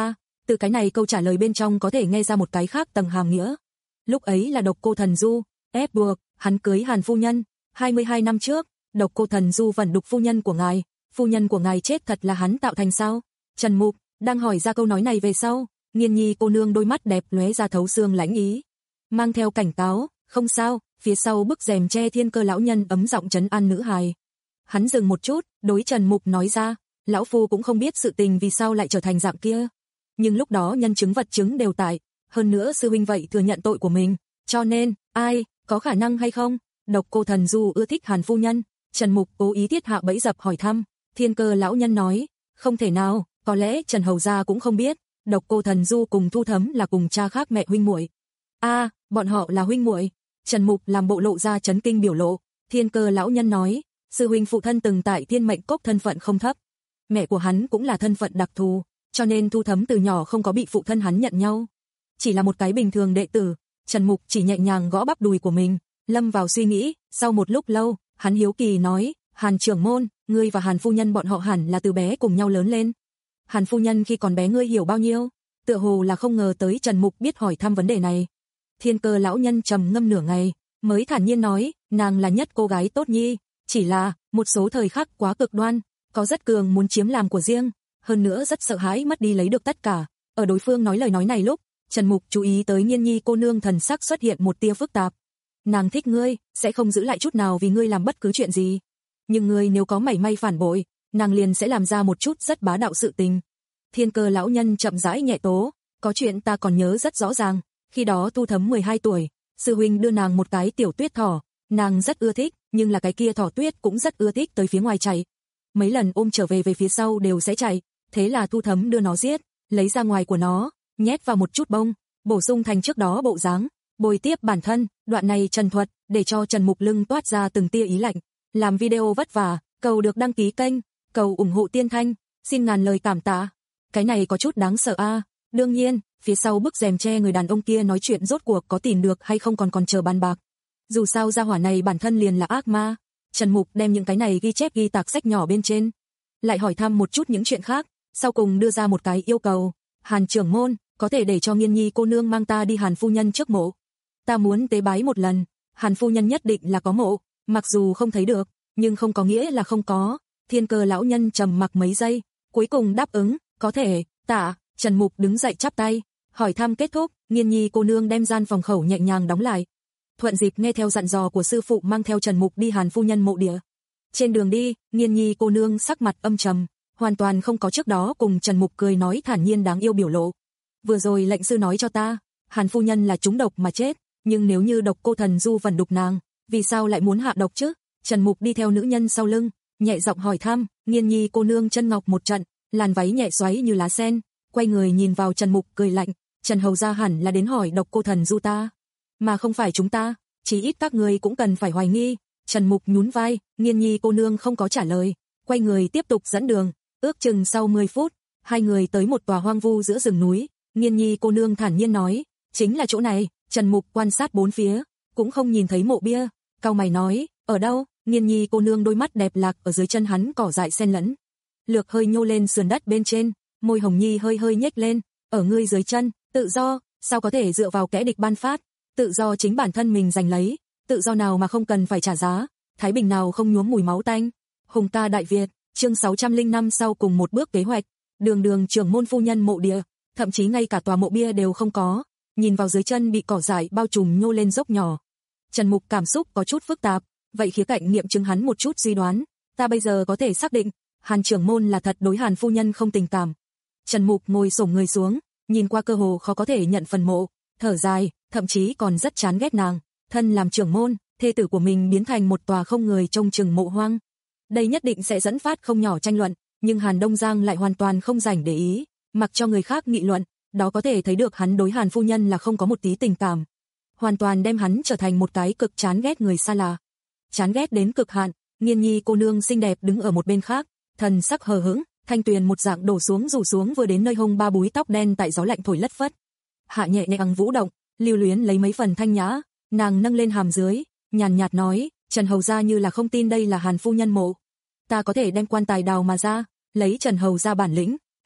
Từ cái này câu trả lời bên trong có thể nghe ra một cái khác tầng hàm nghĩa. Lúc ấy là Độc Cô Thần Du ép buộc hắn cưới Hàn phu nhân, hai mươi hai năm trước, Độc Cô Thần Du vẫn đục phu nhân của ngài, phu nhân của ngài chết thật là hắn tạo thành sao? Trần Mục đang hỏi ra câu nói này về sau, Nghiên Nhi cô nương đôi mắt đẹp lóe ra thấu xương lãnh ý, mang theo cảnh cáo, không sao, phía sau bức rèm che Thiên Cơ lão nhân ấm giọng trấn an nữ hài. Hắn dừng một chút, đối Trần Mục nói ra, lão phu cũng không biết sự tình vì sao lại trở thành dạng kia, nhưng lúc đó nhân chứng vật chứng đều tại, hơn nữa sư huynh vậy thừa nhận tội của mình, cho nên, ai, có khả năng hay không? Độc Cô Thần Du ưa thích Hàn phu nhân. Trần Mục cố ý thiết hạ bẫy dập hỏi thăm. Thiên Cơ lão nhân nói, không thể nào, có lẽ Trần hầu gia cũng không biết, Độc Cô Thần Du cùng Thu Thấm là cùng cha khác mẹ huynh muội. A, à, bọn họ là huynh muội. Trần Mục làm bộ lộ ra chấn kinh biểu lộ. Thiên Cơ lão nhân nói, sư huynh phụ thân từng tại Thiên Mệnh Cốc thân phận không thấp, mẹ của hắn cũng là thân phận đặc thù, cho nên Thu Thấm từ nhỏ không có bị phụ thân hắn nhận nhau, chỉ là một cái bình thường đệ tử. Trần Mục chỉ nhẹ nhàng gõ bắp đùi của mình, lâm vào suy nghĩ, sau một lúc lâu, hắn hiếu kỳ nói, Hàn trưởng môn, ngươi và Hàn phu nhân bọn họ hẳn là từ bé cùng nhau lớn lên. Hàn phu nhân khi còn bé ngươi hiểu bao nhiêu? Tựa hồ là không ngờ tới Trần Mục biết hỏi thăm vấn đề này. Thiên Cơ lão nhân trầm ngâm nửa ngày, mới thản nhiên nói, nàng là nhất cô gái tốt nhi, chỉ là, một số thời khắc quá cực đoan, có rất cường muốn chiếm làm của riêng, hơn nữa rất sợ hãi mất đi lấy được tất cả. Ở đối phương nói lời nói này lúc, Trần Mục chú ý tới Nghiên Nhi cô nương thần sắc xuất hiện một tia phức tạp. Nàng thích ngươi, sẽ không giữ lại chút nào vì ngươi làm bất cứ chuyện gì. Nhưng ngươi nếu có mảy may phản bội, nàng liền sẽ làm ra một chút rất bá đạo sự tình. Thiên Cơ lão nhân chậm rãi nhẹ tố, có chuyện ta còn nhớ rất rõ ràng, khi đó Thu Thấm mười hai tuổi, sư huynh đưa nàng một cái tiểu tuyết thỏ, nàng rất ưa thích, nhưng là cái kia thỏ tuyết cũng rất ưa thích tới phía ngoài chạy. Mấy lần ôm trở về về phía sau đều sẽ chạy, thế là Thu Thấm đưa nó giết, lấy ra ngoài của nó, nhét vào một chút bông, bổ sung thành trước đó bộ dáng, bồi tiếp bản thân. Đoạn này trần thuật, để cho Trần Mục lưng toát ra từng tia ý lạnh. Làm video vất vả, cầu được đăng ký kênh, cầu ủng hộ Tiên Thanh, xin ngàn lời cảm tạ. Cái này có chút đáng sợ a. À. Đương nhiên, phía sau bức rèm che người đàn ông kia nói chuyện rốt cuộc có tìm được hay không còn còn chờ bàn bạc. Dù sao gia hỏa này bản thân liền là ác ma. Trần Mục đem những cái này ghi chép ghi tạc sách nhỏ bên trên, lại hỏi thăm một chút những chuyện khác, sau cùng đưa ra một cái yêu cầu. Hàn trưởng môn, có thể để cho Nghiên Nhi cô nương mang ta đi Hàn phu nhân trước mộ. Ta muốn tế bái một lần, Hàn phu nhân nhất định là có mộ, mặc dù không thấy được, nhưng không có nghĩa là không có. Thiên Cơ lão nhân trầm mặc mấy giây, cuối cùng đáp ứng, có thể, tạ. Trần Mục đứng dậy chắp tay, hỏi thăm kết thúc, Nghiên Nhi cô nương đem gian phòng khẩu nhẹ nhàng đóng lại. Thuận dịp nghe theo dặn dò của sư phụ mang theo Trần Mục đi Hàn phu nhân mộ địa. Trên đường đi, Nghiên Nhi cô nương sắc mặt âm trầm, hoàn toàn không có trước đó cùng Trần Mục cười nói thản nhiên đáng yêu biểu lộ. Vừa rồi lệnh sư nói cho ta, Hàn phu nhân là trúng độc mà chết, nhưng nếu như Độc Cô Thần Du vẫn đục nàng, vì sao lại muốn hạ độc chứ? Trần Mục đi theo nữ nhân sau lưng, nhẹ giọng hỏi thăm. Nghiên Nhi cô nương chân ngọc một trận, làn váy nhẹ xoáy như lá sen, quay người nhìn vào Trần Mục cười lạnh, Trần hầu gia hẳn là đến hỏi Độc Cô Thần Du ta, mà không phải chúng ta, chí ít các người cũng cần phải hoài nghi. Trần Mục nhún vai, Nghiên Nhi cô nương không có trả lời, quay người tiếp tục dẫn đường. Ước chừng sau mười phút, hai người tới một tòa hoang vu giữa rừng núi. Nghiên Nhi cô nương thản nhiên nói, chính là chỗ này. Trần Mục quan sát bốn phía, cũng không nhìn thấy mộ bia, cau mày nói, ở đâu? Nghiên Nhi cô nương đôi mắt đẹp lạc ở dưới chân hắn cỏ dại xen lẫn, lược hơi nhô lên sườn đất bên trên, môi hồng nhi hơi hơi nhếch lên, ở ngươi dưới chân, tự do, sao có thể dựa vào kẻ địch ban phát, tự do chính bản thân mình giành lấy, tự do nào mà không cần phải trả giá, thái bình nào không nhuốm mùi máu tanh. Hùng ca Đại Việt, chương sáu trăm lẻ năm sau cùng một bước kế hoạch, đường đường trưởng môn phu nhân mộ địa, thậm chí ngay cả tòa mộ bia đều không có, nhìn vào dưới chân bị cỏ dại bao trùm nhô lên dốc nhỏ. Trần Mục cảm xúc có chút phức tạp, vậy khía cạnh nghiệm chứng hắn một chút suy đoán, ta bây giờ có thể xác định, Hàn trưởng môn là thật đối Hàn phu nhân không tình cảm. Trần Mục ngồi xổm người xuống, nhìn qua cơ hồ khó có thể nhận phần mộ, thở dài, thậm chí còn rất chán ghét nàng, thân làm trưởng môn, thê tử của mình biến thành một tòa không người trông chừng mộ hoang. Đây nhất định sẽ dẫn phát không nhỏ tranh luận, nhưng Hàn Đông Giang lại hoàn toàn không rảnh để ý, mặc cho người khác nghị luận, đó có thể thấy được hắn đối Hàn phu nhân là không có một tí tình cảm, hoàn toàn đem hắn trở thành một cái cực chán ghét người xa lạ. Chán ghét đến cực hạn. Nghiên Nhi cô nương xinh đẹp đứng ở một bên khác, thần sắc hờ hững, thanh tuyền một dạng đổ xuống rủ xuống vừa đến nơi hông ba búi tóc đen tại gió lạnh thổi lất phất. Hạ nhẹ nhàng vũ động, lưu luyến lấy mấy phần thanh nhã, nàng nâng lên hàm dưới, nhàn nhạt nói, Trần hầu gia như là không tin đây là Hàn phu nhân mộ, ta có thể đem quan tài đào mà ra, lấy Trần hầu gia bản lĩnh,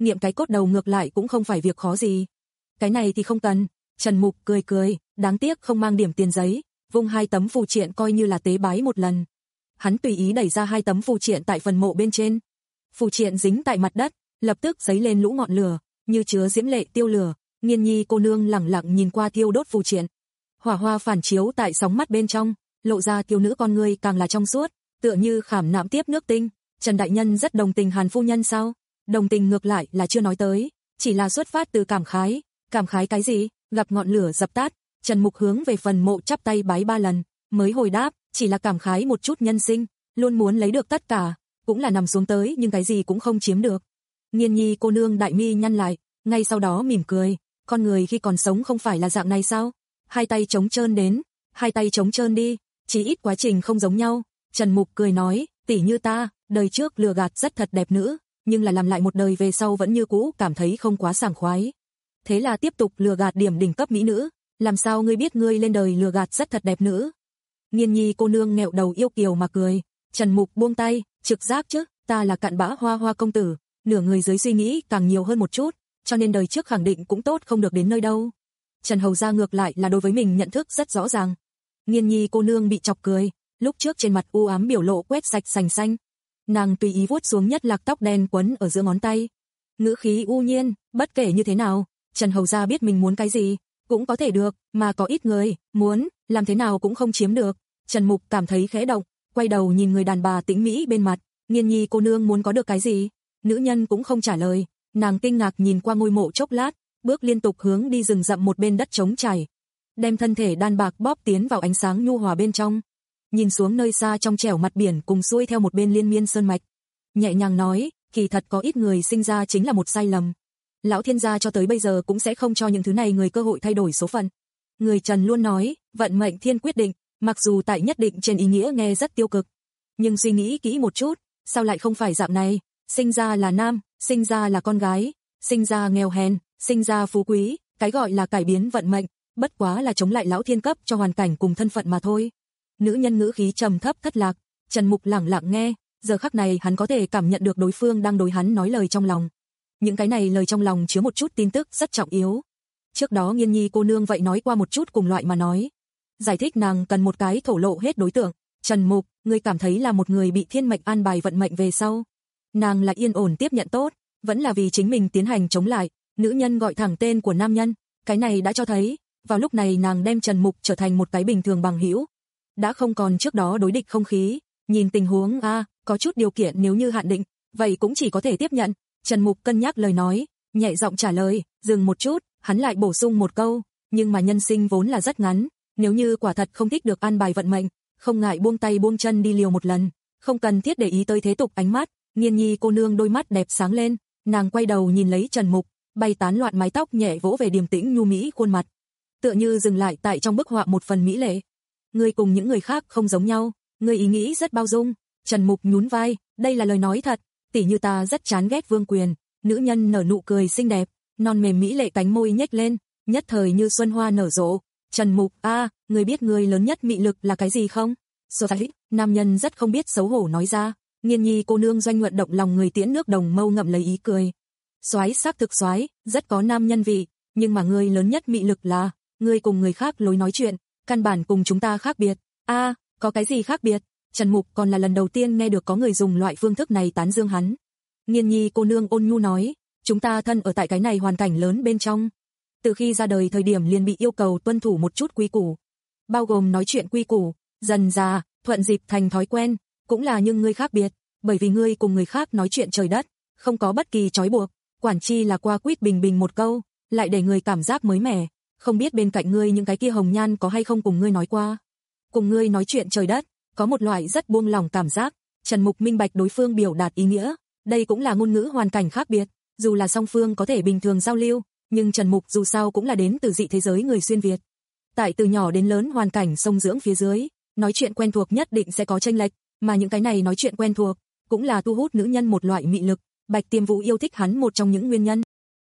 nghiệm cái cốt đầu ngược lại cũng không phải việc khó gì. Cái này thì không cần. Trần Mục cười cười, đáng tiếc không mang điểm tiền giấy, vung hai tấm phù triện coi như là tế bái một lần. Hắn tùy ý đẩy ra hai tấm phù triện tại phần mộ bên trên. Phù triện dính tại mặt đất, lập tức giấy lên lũ ngọn lửa, như chứa diễm lệ tiêu lửa. Nghiên Nhi cô nương lẳng lặng nhìn qua thiêu đốt phù triện. Hỏa hoa phản chiếu tại sóng mắt bên trong, lộ ra thiếu nữ con người càng là trong suốt, tựa như khảm nạm tiếp nước tinh. Trần đại nhân rất đồng tình Hàn phu nhân sao? Đồng tình ngược lại là chưa nói tới, chỉ là xuất phát từ cảm khái. Cảm khái cái gì? Gặp ngọn lửa dập tắt, Trần Mục hướng về phần mộ chắp tay bái ba lần, mới hồi đáp, chỉ là cảm khái một chút nhân sinh, luôn muốn lấy được tất cả, cũng là nằm xuống tới nhưng cái gì cũng không chiếm được. Nghiên Nhi cô nương đại mi nhăn lại, ngay sau đó mỉm cười, con người khi còn sống không phải là dạng này sao? Hai tay trống trơn đến, hai tay trống trơn đi, chỉ ít quá trình không giống nhau. Trần Mục cười nói, tỷ như ta, đời trước lừa gạt rất thật đẹp nữ, nhưng là làm lại một đời về sau vẫn như cũ cảm thấy không quá sảng khoái. Thế là tiếp tục lừa gạt điểm đỉnh cấp mỹ nữ, làm sao ngươi biết ngươi lên đời lừa gạt rất thật đẹp nữ? Nghiên Nhi cô nương nghẹo đầu yêu kiều mà cười. Trần Mục buông tay, trực giác chứ, ta là cặn bã hoa hoa công tử, nửa người dưới suy nghĩ càng nhiều hơn một chút, cho nên đời trước khẳng định cũng tốt không được đến nơi đâu. Trần hầu gia ngược lại là đối với mình nhận thức rất rõ ràng. Nghiên Nhi cô nương bị chọc cười, lúc trước trên mặt u ám biểu lộ quét sạch sành xanh. Nàng tùy ý vuốt xuống nhất lạc tóc đen quấn ở giữa ngón tay. Ngữ khí u nhiên, bất kể như thế nào, Trần hầu gia biết mình muốn cái gì, cũng có thể được, mà có ít người, muốn, làm thế nào cũng không chiếm được. Trần Mục cảm thấy khẽ động, quay đầu nhìn người đàn bà tĩnh mỹ bên mặt, Nghiên Nhi cô nương muốn có được cái gì? Nữ nhân cũng không trả lời, nàng kinh ngạc nhìn qua ngôi mộ chốc lát, bước liên tục hướng đi rừng rậm một bên đất trống trải, đem thân thể đan bạc bóp tiến vào ánh sáng nhu hòa bên trong. Nhìn xuống nơi xa trong trẻo mặt biển cùng xuôi theo một bên liên miên sơn mạch, nhẹ nhàng nói, kỳ thật có ít người sinh ra chính là một sai lầm. Lão thiên gia cho tới bây giờ cũng sẽ không cho những thứ này người cơ hội thay đổi số phận. Người Trần luôn nói, vận mệnh thiên quyết định, mặc dù tại nhất định trên ý nghĩa nghe rất tiêu cực, nhưng suy nghĩ kỹ một chút, sao lại không phải dạng này, sinh ra là nam, sinh ra là con gái, sinh ra nghèo hèn, sinh ra phú quý, cái gọi là cải biến vận mệnh, bất quá là chống lại lão thiên cấp cho hoàn cảnh cùng thân phận mà thôi. Nữ nhân ngữ khí trầm thấp thất lạc, Trần Mục lẳng lặng nghe, giờ khắc này hắn có thể cảm nhận được đối phương đang đối hắn nói lời trong lòng. Những cái này lời trong lòng chứa một chút tin tức rất trọng yếu. Trước đó Nghiên Nhi cô nương vậy nói qua một chút cùng loại mà nói. Giải thích nàng cần một cái thổ lộ hết đối tượng. Trần Mục, ngươi cảm thấy là một người bị thiên mệnh an bài vận mệnh về sau. Nàng là yên ổn tiếp nhận tốt, vẫn là vì chính mình tiến hành chống lại. Nữ nhân gọi thẳng tên của nam nhân, cái này đã cho thấy, vào lúc này nàng đem Trần Mục trở thành một cái bình thường bằng hữu. Đã không còn trước đó đối địch không khí, nhìn tình huống a, à, có chút điều kiện nếu như hạn định, vậy cũng chỉ có thể tiếp nhận. Trần Mục cân nhắc lời nói, nhẹ giọng trả lời, dừng một chút, hắn lại bổ sung một câu, nhưng mà nhân sinh vốn là rất ngắn, nếu như quả thật không thích được an bài vận mệnh, không ngại buông tay buông chân đi liều một lần, không cần thiết để ý tới thế tục ánh mắt. Nghiên Nhi cô nương đôi mắt đẹp sáng lên, nàng quay đầu nhìn lấy Trần Mục, bay tán loạn mái tóc nhẹ vỗ về điềm tĩnh nhu mỹ khuôn mặt, tựa như dừng lại tại trong bức họa một phần mỹ lệ. Ngươi cùng những người khác không giống nhau, ngươi ý nghĩ rất bao dung. Trần Mục nhún vai, đây là lời nói thật, tỉ như ta rất chán ghét vương quyền. Nữ nhân nở nụ cười xinh đẹp, non mềm mỹ lệ cánh môi nhếch lên, nhất thời như xuân hoa nở rộ. Trần Mục, a, à, ngươi biết ngươi lớn nhất mị lực là cái gì không? Sophie, nam nhân rất không biết xấu hổ nói ra. Nghiên Nhi cô nương doanh nhuận động lòng người tiễn nước đồng mâu ngậm lấy ý cười. Soái xác thực soái, rất có nam nhân vị, nhưng mà ngươi lớn nhất mị lực là, ngươi cùng người khác lối nói chuyện, căn bản cùng chúng ta khác biệt. A, à, có cái gì khác biệt? Trần Mục còn là lần đầu tiên nghe được có người dùng loại phương thức này tán dương hắn. Nghiên Nhi cô nương ôn nhu nói, chúng ta thân ở tại cái này hoàn cảnh lớn bên trong. Từ khi ra đời thời điểm liền bị yêu cầu tuân thủ một chút quy củ, bao gồm nói chuyện quy củ, dần dà, thuận dịp thành thói quen, cũng là nhưng ngươi khác biệt, bởi vì ngươi cùng người khác nói chuyện trời đất, không có bất kỳ trói buộc, quản chi là qua quýt bình bình một câu, lại để người cảm giác mới mẻ, không biết bên cạnh ngươi những cái kia hồng nhan có hay không cùng ngươi nói qua. Cùng ngươi nói chuyện trời đất, có một loại rất buông lỏng cảm giác. Trần Mục minh bạch đối phương biểu đạt ý nghĩa, đây cũng là ngôn ngữ hoàn cảnh khác biệt, dù là song phương có thể bình thường giao lưu, nhưng Trần Mục dù sao cũng là đến từ dị thế giới người xuyên Việt. Tại từ nhỏ đến lớn hoàn cảnh sông dưỡng phía dưới, nói chuyện quen thuộc nhất định sẽ có chênh lệch, mà những cái này nói chuyện quen thuộc, cũng là thu hút nữ nhân một loại mị lực, Bạch Tiêm Vũ yêu thích hắn một trong những nguyên nhân.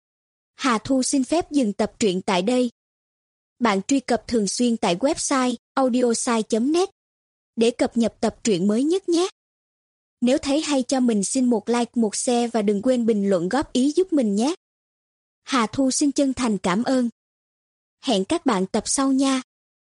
Hà Thu xin phép dừng tập truyện tại đây. Bạn truy cập thường xuyên tại website audiosai chấm net để cập nhật tập truyện mới nhất nhé. Nếu thấy hay cho mình xin một like, một share và đừng quên bình luận góp ý giúp mình nhé. Hà Thu xin chân thành cảm ơn. Hẹn các bạn tập sau nha.